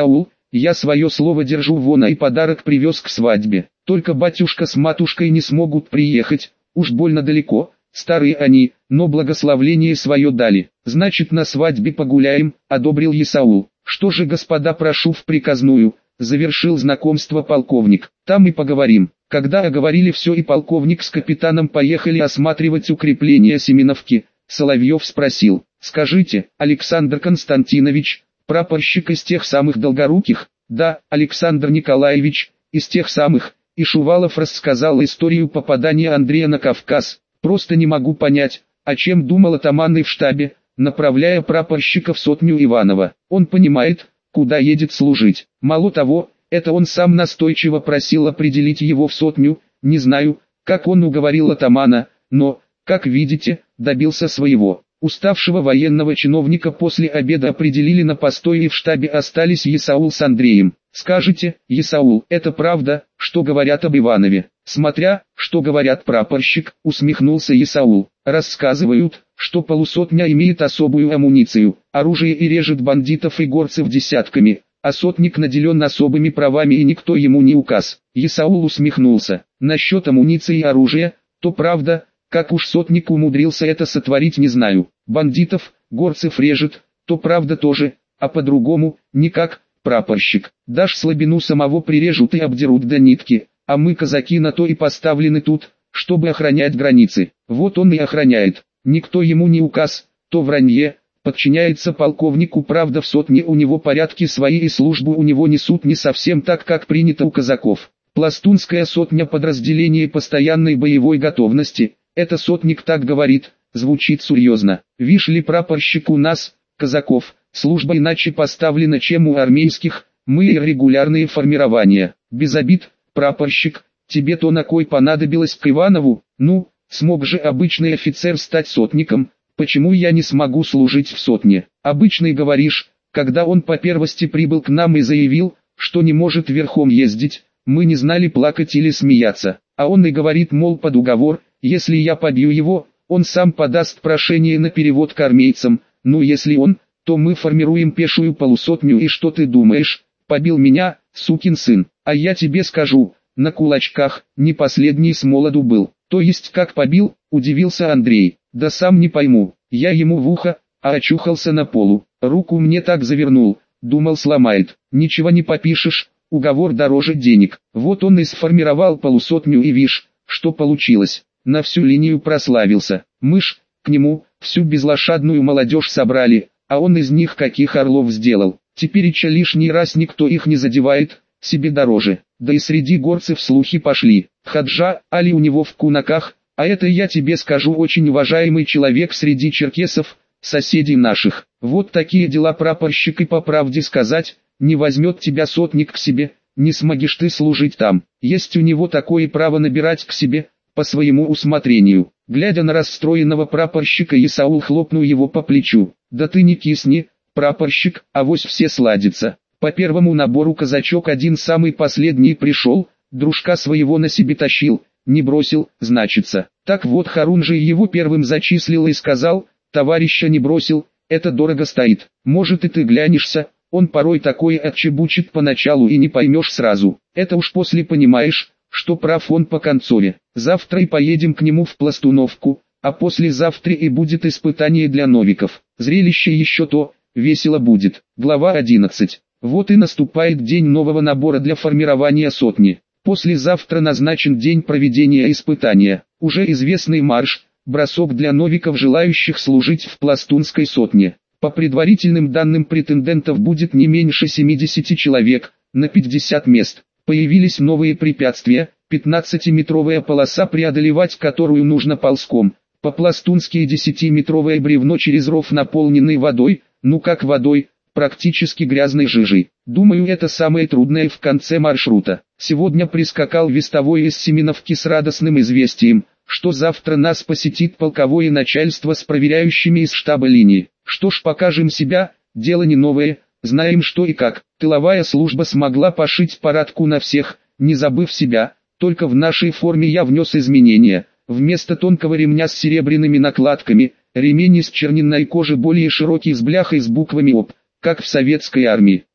[SPEAKER 1] я свое слово держу, вон и подарок привез к свадьбе. Только батюшка с матушкой не смогут приехать, уж больно далеко, старые они, но благословление свое дали. Значит, на свадьбе погуляем, одобрил Исаул. Что же, господа, прошу в приказную, завершил знакомство полковник. Там и поговорим. Когда оговорили все и полковник с капитаном поехали осматривать укрепления Семеновки, Соловьев спросил: скажите, Александр Константинович, прапорщик из тех самых долгоруких? Да, Александр Николаевич, из тех самых. И Шувалов рассказал историю попадания Андрея на Кавказ. Просто не могу понять, о чем думал атаманный в штабе, направляя прапорщика в сотню Иванова. Он понимает, куда едет служить. Мало того, это он сам настойчиво просил определить его в сотню. Не знаю, как он уговорил атамана, но, как видите, добился своего. Уставшего военного чиновника после обеда определили на постой, и в штабе остались Исаул с Андреем. Скажите, Исаул, это правда, что говорят об Иванове? Смотря, что говорят, прапорщик, усмехнулся Исаул. Рассказывают, что полусотня имеет особую амуницию, оружие и режет бандитов и горцев десятками, а сотник наделен особыми правами и никто ему не указ. Исаул усмехнулся. Насчет амуниции и оружия, то правда. Как уж сотник умудрился это сотворить, не знаю. Бандитов, горцев режет, то правда тоже, а по-другому, никак. Прапорщик, дашь слабину, самого прирежут и обдерут до нитки, а мы, казаки, на то и поставлены тут, чтобы охранять границы. Вот он и охраняет, никто ему не указ, то вранье, подчиняется полковнику, правда в сотне у него порядки свои и службу у него несут не совсем так, как принято у казаков. Пластунская сотня, подразделение постоянной боевой готовности. Это сотник так говорит, звучит серьезно. Вишь ли, прапорщик, у нас, казаков, служба иначе поставлена, чем у армейских, мы и регулярные формирования. Без обид, прапорщик, тебе-то на кой понадобилось к Иванову? Ну, смог же обычный офицер стать сотником, почему я не смогу служить в сотне? Обычный, говоришь, когда он по первости прибыл к нам и заявил, что не может верхом ездить, мы не знали, плакать или смеяться. А он и говорит, мол, под уговор, если я побью его, он сам подаст прошение на перевод к армейцам. Ну если он, то мы формируем пешую полусотню. И что ты думаешь, побил меня, сукин сын? А я тебе скажу, на кулачках, не последний с молоду был. То есть как побил, удивился Андрей. Да сам не пойму, я ему в ухо, а очухался на полу. Руку мне так завернул, думал сломает. Ничего не попишешь, уговор дороже денег. Вот он и сформировал полусотню, и вишь, что получилось. На всю линию прославился. Мы ж, к нему, всю безлошадную молодежь собрали, а он из них каких орлов сделал. Тепереча лишний раз никто их не задевает, себе дороже. Да и среди горцев слухи пошли. Хаджа Али у него в кунаках, а это, я тебе скажу, очень уважаемый человек среди черкесов, соседей наших. Вот такие дела, прапорщик, и по правде сказать, не возьмет тебя сотник к себе, не смогешь ты служить там. Есть у него такое право набирать к себе, по своему усмотрению. Глядя на расстроенного прапорщика, Исаул хлопнул его по плечу. Да ты не кисни, прапорщик, авось все сладится. По первому набору казачок один самый последний пришел, дружка своего на себе тащил, не бросил, значится. Так вот, Харун же его первым зачислил и сказал, товарища не бросил, это дорого стоит. Может и ты глянешься, он порой такое отчебучит поначалу и не поймешь сразу. Это уж после понимаешь, что прав он по концове. Завтра и поедем к нему в Пластуновку, а послезавтра и будет испытание для новиков. Зрелище еще то, весело будет. Глава одиннадцать. Вот и наступает день нового набора для формирования сотни. Послезавтра назначен день проведения испытания. Уже известный марш, бросок для новиков, желающих служить в Пластунской сотне. По предварительным данным претендентов будет не меньше семидесяти человек, на пятьдесят мест. Появились новые препятствия, пятнадцатиметровая полоса, преодолевать которую нужно ползком, по-пластунски десятиметровое бревно через ров, наполненный водой, ну как водой, практически грязной жижей. Думаю, это самое трудное в конце маршрута. Сегодня прискакал вестовой из Семеновки с радостным известием, что завтра нас посетит полковое начальство с проверяющими из штаба линии. Что ж, покажем себя, дело не новое. Знаем что и как. Тыловая служба смогла пошить парадку на всех, не забыв себя. Только в нашей форме я внес изменения. Вместо тонкого ремня с серебряными накладками, ремень из черненной кожи более широкий с бляхой с буквами ОП, как в советской армии.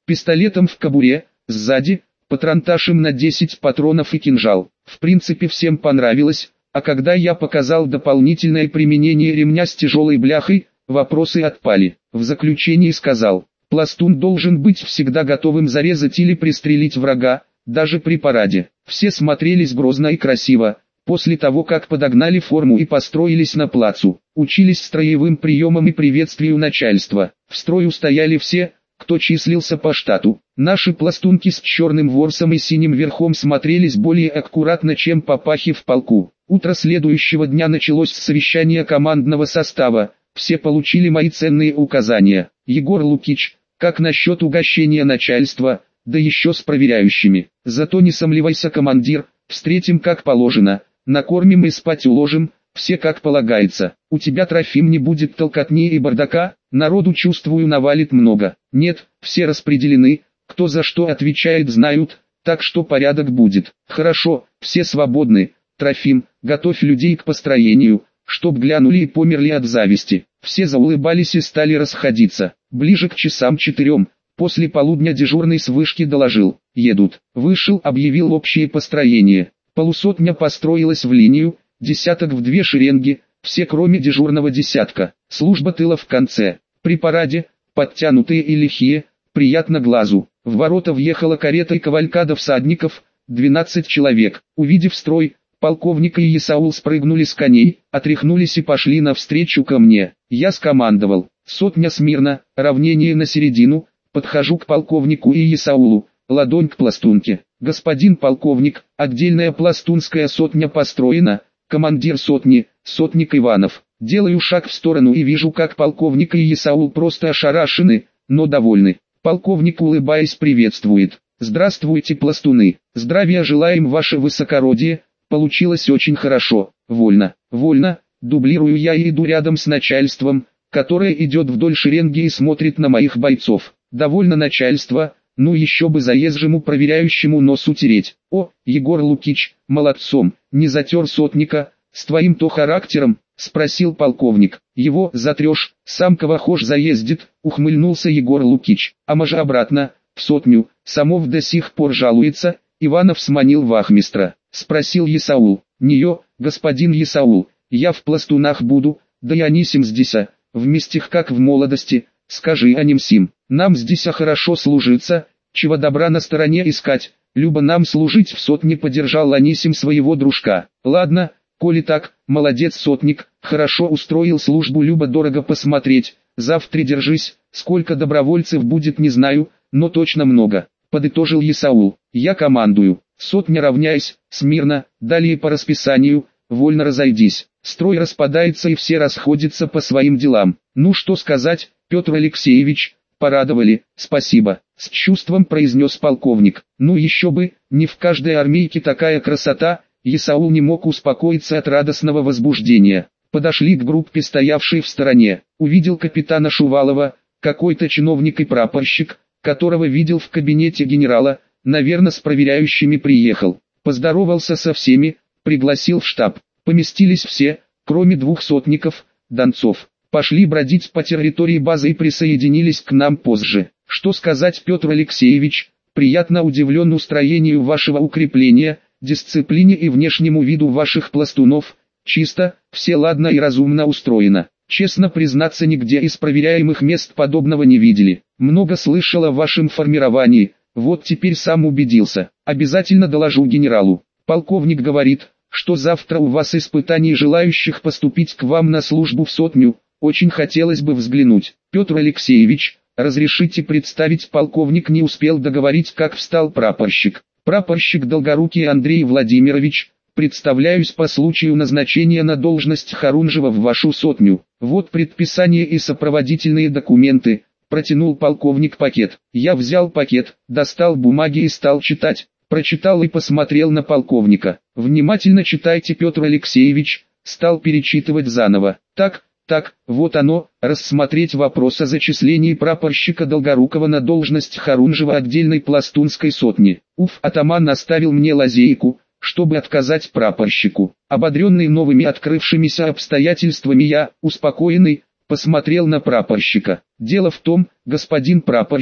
[SPEAKER 1] пистолетом в кобуре, сзади, патронташем на десять патронов и кинжал. В принципе всем понравилось, а когда я показал дополнительное применение ремня с тяжелой бляхой, вопросы отпали. В заключении сказал: пластун должен быть всегда готовым зарезать или пристрелить врага, даже при параде. Все смотрелись грозно и красиво. После того, как подогнали форму и построились на плацу, учились строевым приемам и приветствию начальства. В строю стояли все, кто числился по штату. Наши пластунки с черным ворсом и синим верхом смотрелись более аккуратно, чем папахи в полку. Утро следующего дня началось с совещания командного состава. Все получили мои ценные указания. Егор Лукич, как насчет угощения начальства, да еще с проверяющими? Зато не сомневайся, командир, встретим как положено. Накормим и спать уложим, все как полагается. У тебя, Трофим, не будет толкотни и бардака, народу, чувствую, навалит много. Нет, все распределены, кто за что отвечает, знают, так что порядок будет. Хорошо, все свободны. Трофим, готовь людей к построению, чтоб глянули и померли от зависти. Все заулыбались и стали расходиться. Ближе к часам четырем, после полудня, дежурный с вышки доложил: едут. Вышел, объявил общее построение. Полусотня построилась в линию, десяток в две шеренги, все кроме дежурного десятка. Служба тыла в конце. При параде, подтянутые и лихие, приятно глазу. В ворота въехала карета и кавалькада всадников, двенадцать человек. Увидев строй, полковник и Исаул спрыгнули с коней, отряхнулись и пошли навстречу ко мне. Я скомандовал: сотня смирно, равнение на середину. Подхожу к полковнику и Исаулу, ладонь к пластунке. Господин полковник, отдельная пластунская сотня построена. Командир сотни, сотник Иванов. Делаю шаг в сторону и вижу, как полковник и Исаул просто ошарашены, но довольны. Полковник, улыбаясь, приветствует: здравствуйте, пластуны, здравия желаем, ваше высокородие. Получилось очень хорошо. Вольно, вольно, дублирую я и иду рядом с начальством, которое идет вдоль шеренги и смотрит на моих бойцов. Довольно начальство, ну еще бы заезжему проверяющему нос утереть. О, Егор Лукич, молодцом, не затер сотника, с твоим-то характером, спросил полковник. Его затрешь, сам кого хошь заездит, ухмыльнулся Егор Лукич. А може обратно, в сотню, Самов до сих пор жалуется. Иванов сманил вахмистра. Спросил Исаул. Нее, господин Исаул, я в пластунах буду, да и Анисим здесь, вместе как в молодости. Скажи, Анисим, нам здесь хорошо служиться, чего добра на стороне искать, любо нам служить в сотне, поддержал Анисим своего дружка. Ладно, коли так, молодец сотник, хорошо устроил службу, любо дорого посмотреть, завтра держись, сколько добровольцев будет не знаю, но точно много, подытожил Исаул. Я командую: сотня, равняйся, смирно, далее по расписанию, вольно разойдись. Строй распадается и все расходятся по своим делам. Ну что сказать, Петр Алексеевич, порадовали, спасибо, с чувством произнес полковник. Ну еще бы, не в каждой армейке такая красота. Исаул не мог успокоиться от радостного возбуждения. Подошли к группе, стоявшей в стороне. Увидел капитана Шувалова, какой-то чиновник и прапорщик, которого видел в кабинете генерала, наверное, с проверяющими приехал. Поздоровался со всеми, пригласил в штаб. Поместились все, кроме двух сотников, Донцов. Пошли бродить по территории базы и присоединились к нам позже. Что сказать, Петр Алексеевич, приятно удивлен устроению вашего укрепления, дисциплине и внешнему виду ваших пластунов. Чисто, все ладно и разумно устроено. Честно признаться, нигде из проверяемых мест подобного не видели. Много слышал о вашем формировании, вот теперь сам убедился. Обязательно доложу генералу. Полковник говорит, что завтра у вас испытаний желающих поступить к вам на службу в сотню. Очень хотелось бы взглянуть. Петр Алексеевич, разрешите представить? Полковник не успел договорить, как встал прапорщик. Прапорщик Долгорукий Андрей Владимирович, представляюсь по случаю назначения на должность Харунжева в вашу сотню. Вот предписание и сопроводительные документы. Протянул полковник пакет. Я взял пакет, достал бумаги и стал читать. Прочитал и посмотрел на полковника. Внимательно читайте, Петр Алексеевич. Стал перечитывать заново. Так, так, вот оно, рассмотреть вопрос о зачислении прапорщика Долгорукова на должность Харунжева отдельной пластунской сотни. Уф, атаман оставил мне лазейку, чтобы отказать прапорщику. Ободренный новыми открывшимися обстоятельствами, я, успокоенный, посмотрел на прапорщика. Дело в том, господин прапорщик,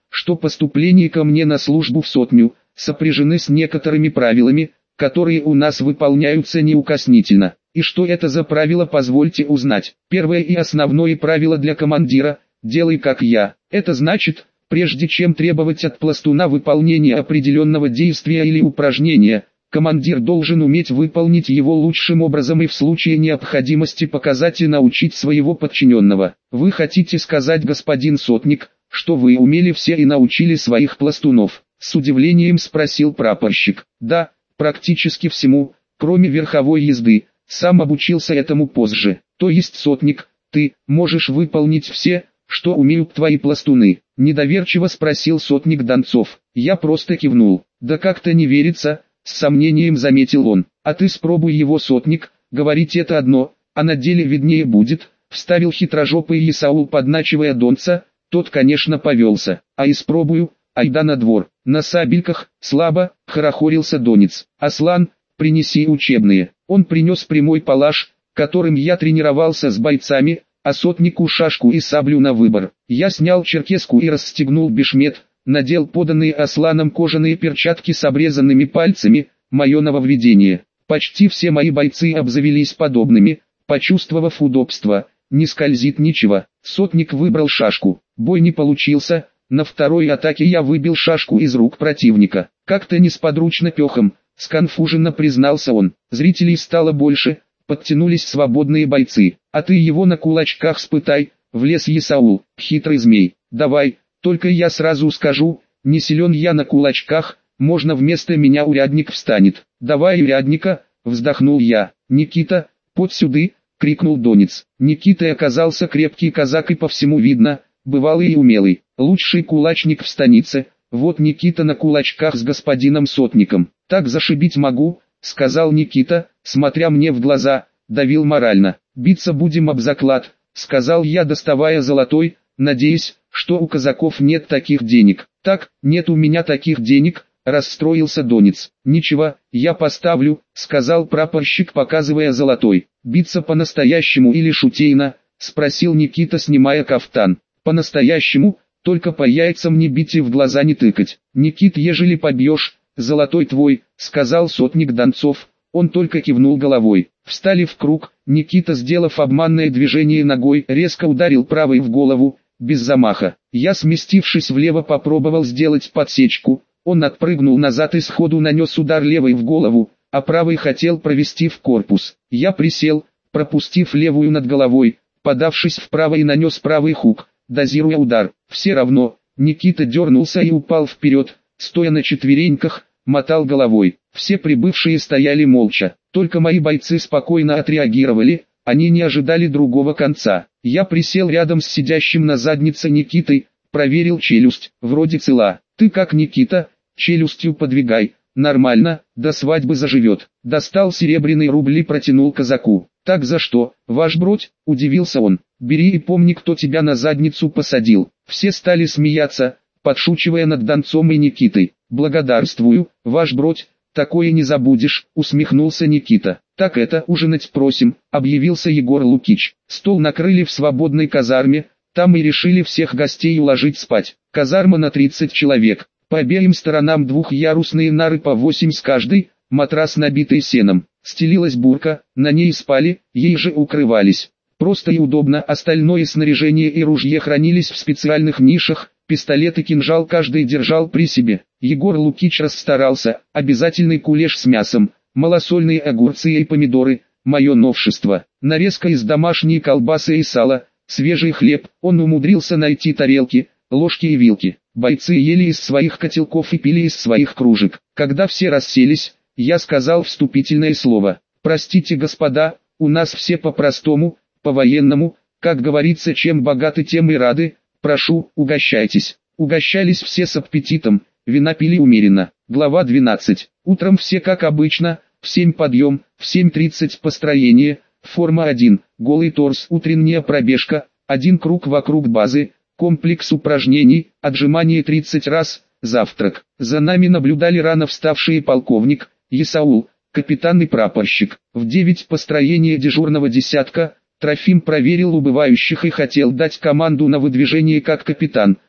[SPEAKER 1] что поступление ко мне на службу в сотню сопряжены с некоторыми правилами, которые у нас выполняются неукоснительно. И что это за правило, позвольте узнать. Первое и основное правило для командира – делай как я. Это значит, прежде чем требовать от пластуна выполнения определенного действия или упражнения, командир должен уметь выполнить его лучшим образом и в случае необходимости показать и научить своего подчиненного. Вы хотите сказать, господин сотник, что вы умели все и научили своих пластунов? С удивлением спросил прапорщик. Да, практически всему, кроме верховой езды. Сам обучился этому позже. То есть, сотник, ты можешь выполнить все, что умеют твои пластуны? Недоверчиво спросил сотник Донцов. Я просто кивнул. Да как-то не верится, с сомнением заметил он. А ты спробуй его, сотник, говорить это одно, а на деле виднее будет, вставил хитрожопый Исаул, подначивая Донца. Тот, конечно, повелся. А испробую, айда на двор. На сабельках, слабо, хорохорился Донец. Аслан, принеси учебные. Он принес прямой палаш, которым я тренировался с бойцами, а сотнику шашку и саблю на выбор. Я снял черкеску и расстегнул бешмет, надел поданные Асланом кожаные перчатки с обрезанными пальцами, мое нововведение. Почти все мои бойцы обзавелись подобными, почувствовав удобство, не скользит ничего. Сотник выбрал шашку, бой не получился, на второй атаке я выбил шашку из рук противника. Как-то несподручно пехом, сконфуженно признался он. Зрителей стало больше, подтянулись свободные бойцы. А ты его на кулачках спытай, влез Исаул, хитрый змей. Давай, только я сразу скажу, не силен я на кулачках, можно вместо меня урядник встанет. Давай урядника, вздохнул я. Никита, подь сюды, крикнул Донец. Никитой оказался крепкий казак и по всему видно, бывалый и умелый, лучший кулачник в станице. Вот Никита на кулачках с господином сотником. Так зашибить могу, сказал Никита, смотря мне в глаза, давил морально. Биться будем об заклад, сказал я, доставая золотой, надеясь, что у казаков нет таких денег. Так, нет у меня таких денег, расстроился Донец. Ничего, я поставлю, сказал прапорщик, показывая золотой. Биться по-настоящему или шутейно, спросил Никита, снимая кафтан. По-настоящему, только по яйцам не бить и в глаза не тыкать. Никит, ежели побьешь, золотой твой, сказал сотник Донцов. Он только кивнул головой. Встали в круг, Никита, сделав обманное движение ногой, резко ударил правой в голову, без замаха. Я, сместившись влево, попробовал сделать подсечку. Он отпрыгнул назад и сходу нанес удар левой в голову, а правой хотел провести в корпус. Я присел, пропустив левую над головой, подавшись вправо и нанес правый хук, дозируя удар. Все равно, Никита дернулся и упал вперед, стоя на четвереньках, мотал головой. Все прибывшие стояли молча, только мои бойцы спокойно отреагировали, они не ожидали другого конца. Я присел рядом с сидящим на заднице Никитой, проверил челюсть, вроде цела. Ты как, Никита, челюстью подвигай, нормально, до свадьбы заживет. Достал серебряные рубли, протянул казаку. Так за что, ваш бродь, удивился он. Бери и помни, кто тебя на задницу посадил. Все стали смеяться, подшучивая над Донцом и Никитой. Благодарствую, ваш бродь, такое не забудешь, усмехнулся Никита. Так это, ужинать просим, объявился Егор Лукич. Стол накрыли в свободной казарме, там и решили всех гостей уложить спать. Казарма на тридцать человек, по обеим сторонам двухъярусные нары по восемь с каждой, матрас, набитый сеном. Стелилась бурка, на ней спали, ей же укрывались. Просто и удобно, остальное снаряжение и ружье хранились в специальных нишах, пистолет и кинжал каждый держал при себе. Егор Лукич расстарался, обязательный кулеш с мясом, малосольные огурцы и помидоры, мое новшество, нарезка из домашней колбасы и сала, свежий хлеб. Он умудрился найти тарелки, ложки и вилки. Бойцы ели из своих котелков и пили из своих кружек. Когда все расселись, я сказал вступительное слово. Простите, господа, у нас все по-простому, по-военному, как говорится, чем богаты, тем и рады. Прошу, угощайтесь. Угощались все с аппетитом, вина пили умеренно. Глава двенадцать. Утром все как обычно, в семь подъем, в семь тридцать построение, форма один, голый торс, утренняя пробежка, один круг вокруг базы, комплекс упражнений, отжимание тридцать раз, завтрак. За нами наблюдали рано вставшие полковник, Исаул, капитан и прапорщик. В девять построение дежурного десятка, Трофим проверил убывающих и хотел дать команду на выдвижение как капитан,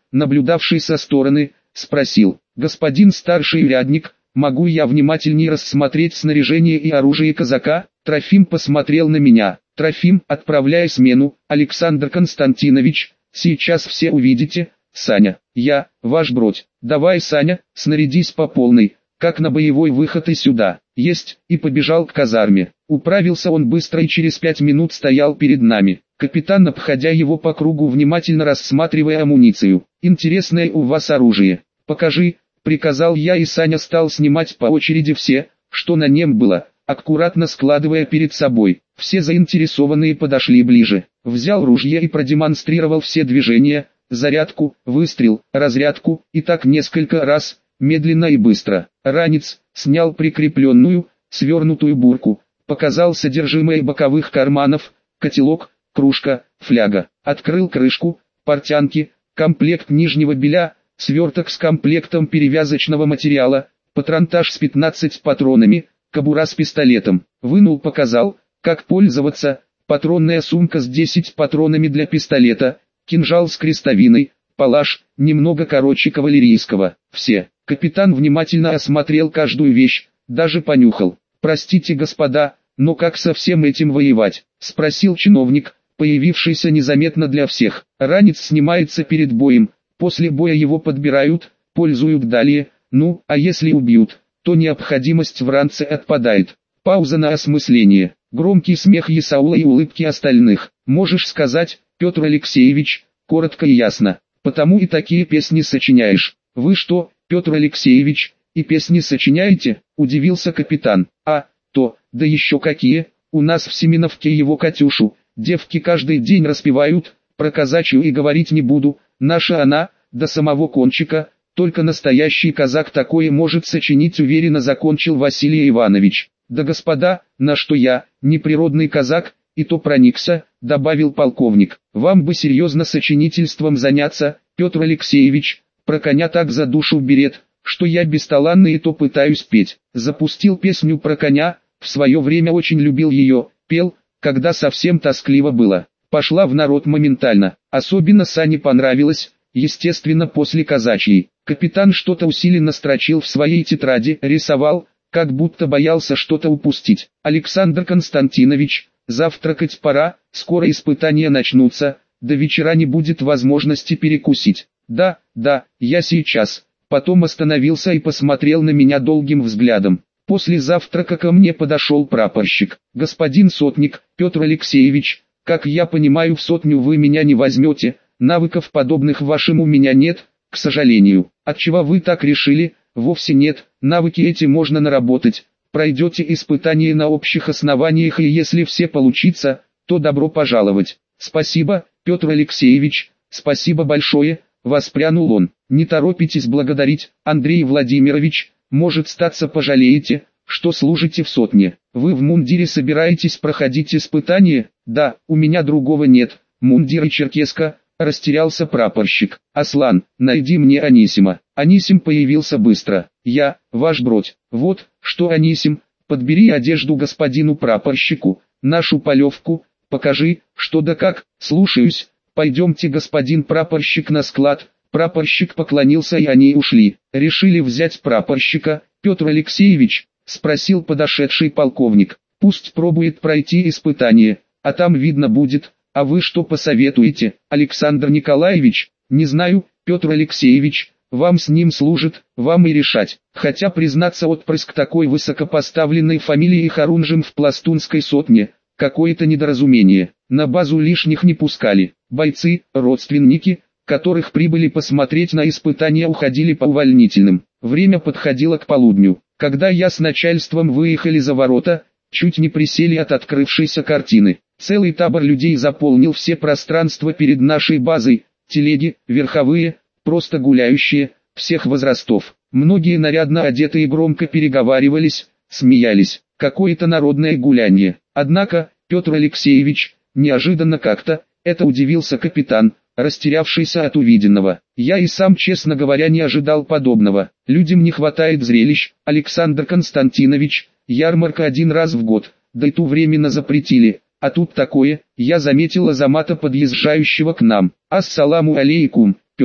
[SPEAKER 1] наблюдавший со стороны, спросил: «Господин старший урядник, могу я внимательнее рассмотреть снаряжение и оружие казака?» Трофим посмотрел на меня. «Трофим, отправляй смену, Александр Константинович, сейчас все увидите». «Саня, я, ваш бродь, давай, Саня, снарядись по полной, как на боевой выход и сюда». «Есть», и побежал к казарме. Управился он быстро и через пять минут стоял перед нами. Капитан, обходя его по кругу, внимательно рассматривая амуницию. «Интересное у вас оружие. Покажи», — приказал я, и Саня стал снимать по очереди все, что на нем было, аккуратно складывая перед собой. Все заинтересованные подошли ближе. Взял ружье и продемонстрировал все движения, зарядку, выстрел, разрядку, и так несколько раз, медленно и быстро. Ранец, снял прикрепленную, свернутую бурку, показал содержимое боковых карманов, котелок, кружка, фляга. Открыл крышку, портянки, комплект нижнего белья, сверток с комплектом перевязочного материала, патронтаж с пятнадцатью патронами, кобура с пистолетом. Вынул, показал, как пользоваться, патронная сумка с десятью патронами для пистолета, кинжал с крестовиной, палаш, немного короче кавалерийского. Все. Капитан внимательно осмотрел каждую вещь, даже понюхал. «Простите, господа, но как со всем этим воевать?» — спросил чиновник, появившийся незаметно для всех. «Ранец снимается перед боем, после боя его подбирают, пользуют далее, ну, а если убьют, то необходимость в ранце отпадает». Пауза на осмысление. Громкий смех Исаула и улыбки остальных. «Можешь сказать, Петр Алексеевич, коротко и ясно, потому и такие песни сочиняешь». «Вы что, Петр Алексеевич, и песни сочиняете?» — удивился капитан. «А, то, да еще какие, у нас в Семеновке его Катюшу, девки каждый день распевают, про казачью и говорить не буду, наша она, до самого кончика, только настоящий казак такое может сочинить», — уверенно закончил Василий Иванович. «Да господа, на что я, неприродный казак, и то проникся», — добавил полковник. «Вам бы серьезно сочинительством заняться, Петр Алексеевич, про коня так за душу берет, что я бесталанный и то пытаюсь петь». Запустил песню про коня, в свое время очень любил ее, пел, когда совсем тоскливо было. Пошла в народ моментально, особенно Сане понравилось, естественно после казачьей. Капитан что-то усиленно строчил в своей тетради, рисовал, как будто боялся что-то упустить. «Александр Константинович, завтракать пора, скоро испытания начнутся, до вечера не будет возможности перекусить». «Да, да, я сейчас». Потом остановился и посмотрел на меня долгим взглядом. После завтрака ко мне подошел прапорщик. «Господин сотник, Петр Алексеевич, как я понимаю, в сотню вы меня не возьмете, навыков подобных вашим у меня нет, к сожалению». «Отчего вы так решили?» «Вовсе нет, навыки эти можно наработать, пройдете испытания на общих основаниях, и если все получится, то добро пожаловать». «Спасибо, Петр Алексеевич, спасибо большое», — воспрянул он. «Не торопитесь благодарить, Андрей Владимирович, может статься пожалеете, что служите в сотне. Вы в мундире собираетесь проходить испытания?» «Да, у меня другого нет, мундир и черкеска», — растерялся прапорщик. «Аслан, найди мне Анисима». Анисим появился быстро. «Я, ваш бродь». «Вот, что, Анисим, подбери одежду господину прапорщику, нашу полевку, покажи, что да как». «Слушаюсь, пойдемте, господин прапорщик, на склад». Прапорщик поклонился, и они ушли. «Решили взять прапорщика, Петр Алексеевич?» — спросил подошедший полковник. «Пусть пробует пройти испытание, а там видно будет. А вы что посоветуете, Александр Николаевич?» «Не знаю, Петр Алексеевич, вам с ним служит, вам и решать. Хотя, признаться, отпрыск такой высокопоставленной фамилии Харунжем в пластунской сотне, какое-то недоразумение. На базу лишних не пускали. Бойцы, родственники, которых прибыли посмотреть на испытания, уходили по увольнительным. Время подходило к полудню. Когда я с начальством выехали за ворота, чуть не присели от открывшейся картины. Целый табор людей заполнил все пространства перед нашей базой, телеги, верховые, просто гуляющие, всех возрастов. Многие нарядно одетые громко переговаривались, смеялись. Какое-то народное гулянье. Однако, Петр Алексеевич, неожиданно как-то, это удивился капитан, растерявшийся от увиденного. Я и сам, честно говоря, не ожидал подобного. Людям не хватает зрелищ, Александр Константинович, ярмарка один раз в год, да и ту временно запретили. А тут такое, я заметил Азамата, подъезжающего к нам. «Ассаламу алейкум, Петр,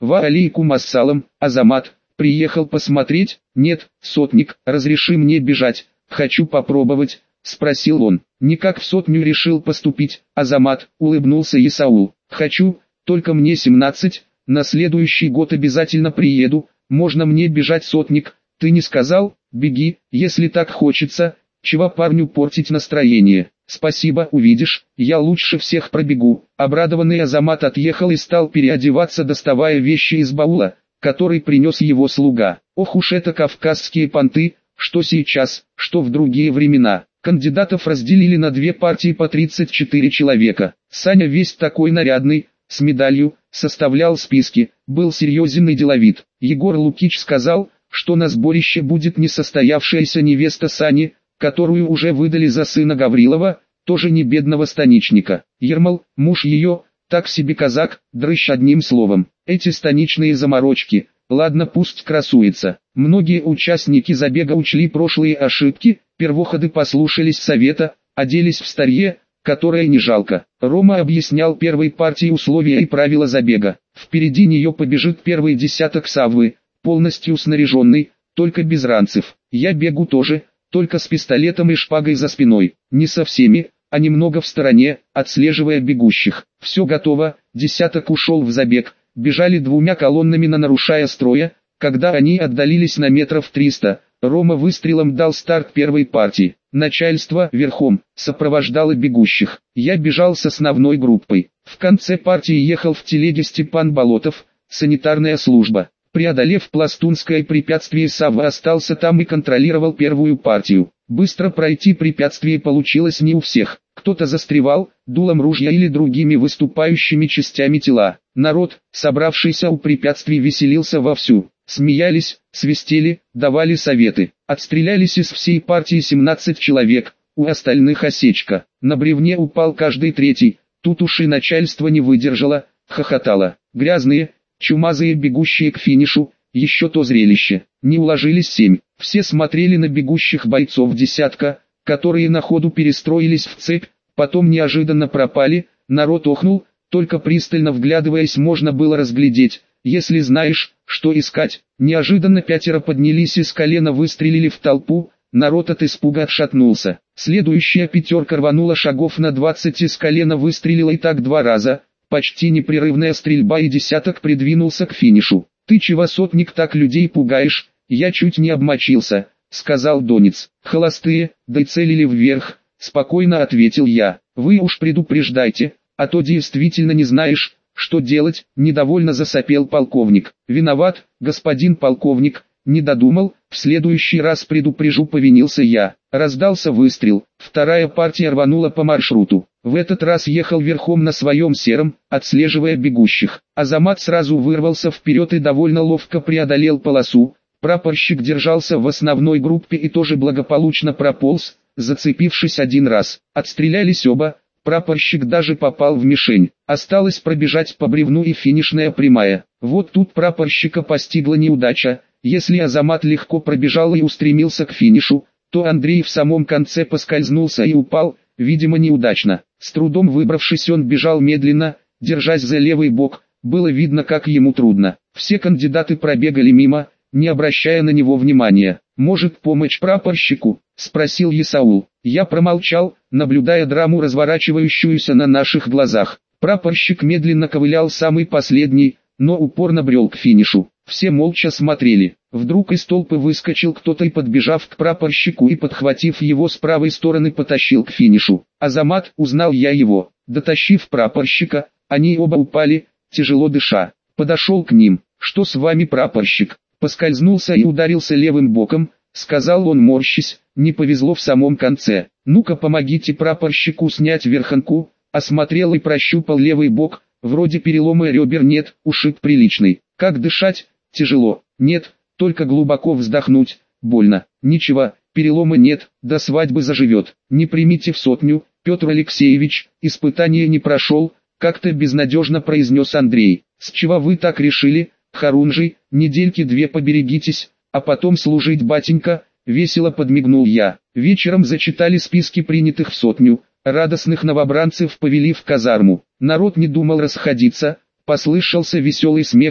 [SPEAKER 1] Ва алейкум ассалам, Азамат, приехал посмотреть? Нет, сотник, разреши мне бежать, хочу попробовать, спросил он. Никак в сотню решил поступить, Азамат, улыбнулся Исаул. Хочу, только мне семнадцать, на следующий год обязательно приеду, можно мне бежать, сотник? Ты не сказал? Беги, если так хочется, чего парню портить настроение. Спасибо, увидишь, я лучше всех пробегу. Обрадованный Азамат отъехал и стал переодеваться, доставая вещи из баула, который принес его слуга. Ох уж это кавказские понты, что сейчас, что в другие времена. Кандидатов разделили на две партии по тридцать четыре человека. Саня весь такой нарядный, с медалью, составлял списки, был серьезен и деловит. Егор Лукич сказал, что на сборище будет несостоявшаяся невеста Сани, которую уже выдали за сына Гаврилова, тоже не бедного станичника. Ермол, муж ее, так себе казак, дрыщ одним словом. Эти станичные заморочки, ладно пусть красуется. Многие участники забега учли прошлые ошибки, первоходы послушались совета, оделись в старье, которое не жалко. Рома объяснял первой партии условия и правила забега. Впереди нее побежит первый десяток Саввы, полностью снаряженный, только без ранцев. Я бегу тоже, только с пистолетом и шпагой за спиной. Не со всеми, а немного в стороне, отслеживая бегущих. Все готово, десяток ушел в забег, бежали двумя колоннами, на нарушая строя. Когда они отдалились на метров триста, Рома выстрелом дал старт первой партии. Начальство верхом сопровождало бегущих. Я бежал с основной группой. В конце партии ехал в телеге Степан Болотов, санитарная служба. Преодолев пластунское препятствие, Савва остался там и контролировал первую партию. Быстро пройти препятствие получилось не у всех. Кто-то застревал, дулом ружья или другими выступающими частями тела. Народ, собравшийся у препятствий, веселился вовсю. Смеялись, свистели, давали советы. Отстрелялись из всей партии семнадцать человек, у остальных осечка. На бревне упал каждый третий, тут уж и начальство не выдержало, хохотало. Грязные, чумазые бегущие к финишу, еще то зрелище. Не уложились семь. Все смотрели на бегущих бойцов десятка, которые на ходу перестроились в цепь, потом неожиданно пропали. Народ охнул, только пристально вглядываясь можно было разглядеть, если знаешь, что искать. Неожиданно пятеро поднялись и с колена выстрелили в толпу, народ от испуга отшатнулся. Следующая пятерка рванула шагов на двадцать и с колена выстрелила и так два раза. Почти непрерывная стрельба, и десяток придвинулся к финишу. «Ты чего, сотник, так людей пугаешь? Я чуть не обмочился», — сказал Донец. «Холостые, да и целили вверх», — спокойно ответил я. «Вы уж предупреждайте, а то действительно не знаешь, что делать», — недовольно засопел полковник. «Виноват, господин полковник, не додумал, в следующий раз предупрежу», — повинился я. Раздался выстрел, вторая партия рванула по маршруту. В этот раз ехал верхом на своем сером, отслеживая бегущих. Азамат сразу вырвался вперед и довольно ловко преодолел полосу. Прапорщик держался в основной группе и тоже благополучно прополз, зацепившись один раз. Отстрелялись оба, прапорщик даже попал в мишень. Осталось пробежать по бревну и финишная прямая. Вот тут прапорщика постигла неудача. Если Азамат легко пробежал и устремился к финишу, то Андрей в самом конце поскользнулся и упал, видимо неудачно. С трудом выбравшись, он бежал медленно, держась за левый бок, было видно, как ему трудно. Все кандидаты пробегали мимо, не обращая на него внимания. «Может, помочь прапорщику?» — спросил Исаул. Я промолчал, наблюдая драму, разворачивающуюся на наших глазах. Прапорщик медленно ковылял самый последний, но упорно брел к финишу. Все молча смотрели. Вдруг из толпы выскочил кто-то и, подбежав к прапорщику и подхватив его с правой стороны, потащил к финишу. Азамат, узнал я его. Дотащив прапорщика, они оба упали, тяжело дыша. Подошел к ним. «Что с вами, прапорщик?» Поскользнулся и ударился левым боком, сказал он, морщись. Не повезло в самом конце. «Ну-ка, помогите прапорщику снять верхонку». Осмотрел и прощупал левый бок. Вроде перелома ребер нет, ушиб приличный. Как дышать? Тяжело. Нет, только глубоко вздохнуть. Больно. Ничего, перелома нет, до свадьбы заживет. Не примите в сотню, Петр Алексеевич, испытание не прошел, как-то безнадежно произнес Андрей. С чего вы так решили, Харунжий, недельки две поберегитесь, а потом служить, батенька, весело подмигнул я. Вечером зачитали списки принятых в сотню. Радостных новобранцев повели в казарму. Народ не думал расходиться, послышался веселый смех.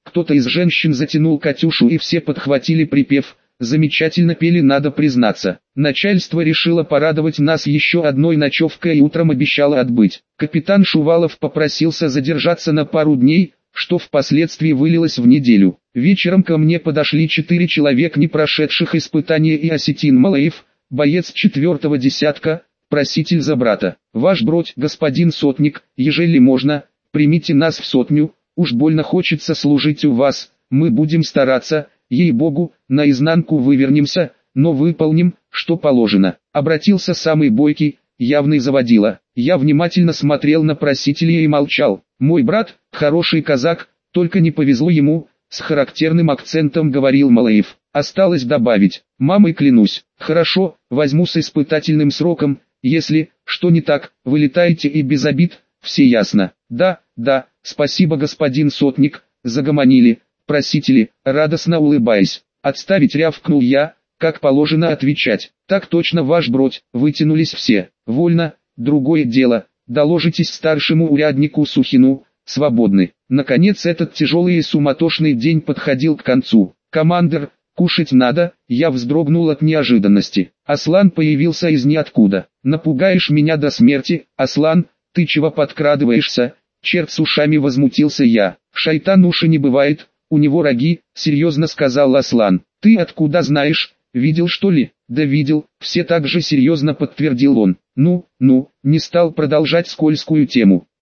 [SPEAKER 1] Кто-то из женщин затянул Катюшу и все подхватили припев. Замечательно пели, надо признаться. Начальство решило порадовать нас еще одной ночевкой и утром обещало отбыть. Капитан Шувалов попросился задержаться на пару дней, что впоследствии вылилось в неделю. Вечером ко мне подошли четыре человека, не прошедших испытания, и Осетин Малаев, боец четвертого десятка, проситель за брата. Ваш бродь, господин сотник, ежели можно, примите нас в сотню, уж больно хочется служить у вас, мы будем стараться, ей-богу, наизнанку вывернемся, но выполним, что положено. Обратился самый бойкий, явный заводила. Я внимательно смотрел на просителя и молчал. Мой брат, хороший казак, только не повезло ему, с характерным акцентом говорил Малаев. Осталось добавить, мамой клянусь. Хорошо, возьму с испытательным сроком, если, что не так, вылетаете и без обид, все ясно. Да, да, спасибо, господин сотник, загомонили просители, радостно улыбаясь. Отставить, рявкнул я, как положено отвечать. Так точно, ваш бродь, вытянулись все. Вольно, другое дело, доложитесь старшему уряднику Сухину, свободны. Наконец этот тяжелый и суматошный день подходил к концу. Командир, кушать надо, я вздрогнул от неожиданности. Аслан появился из ниоткуда. Напугаешь меня до смерти, Аслан, ты чего подкрадываешься? Черт с ушами, возмутился я. Шайтан уши не бывает, у него роги, серьезно сказал Аслан. Ты откуда знаешь, видел что ли? Да видел, все так же серьезно подтвердил он. Ну, ну, не стал продолжать скользкую тему.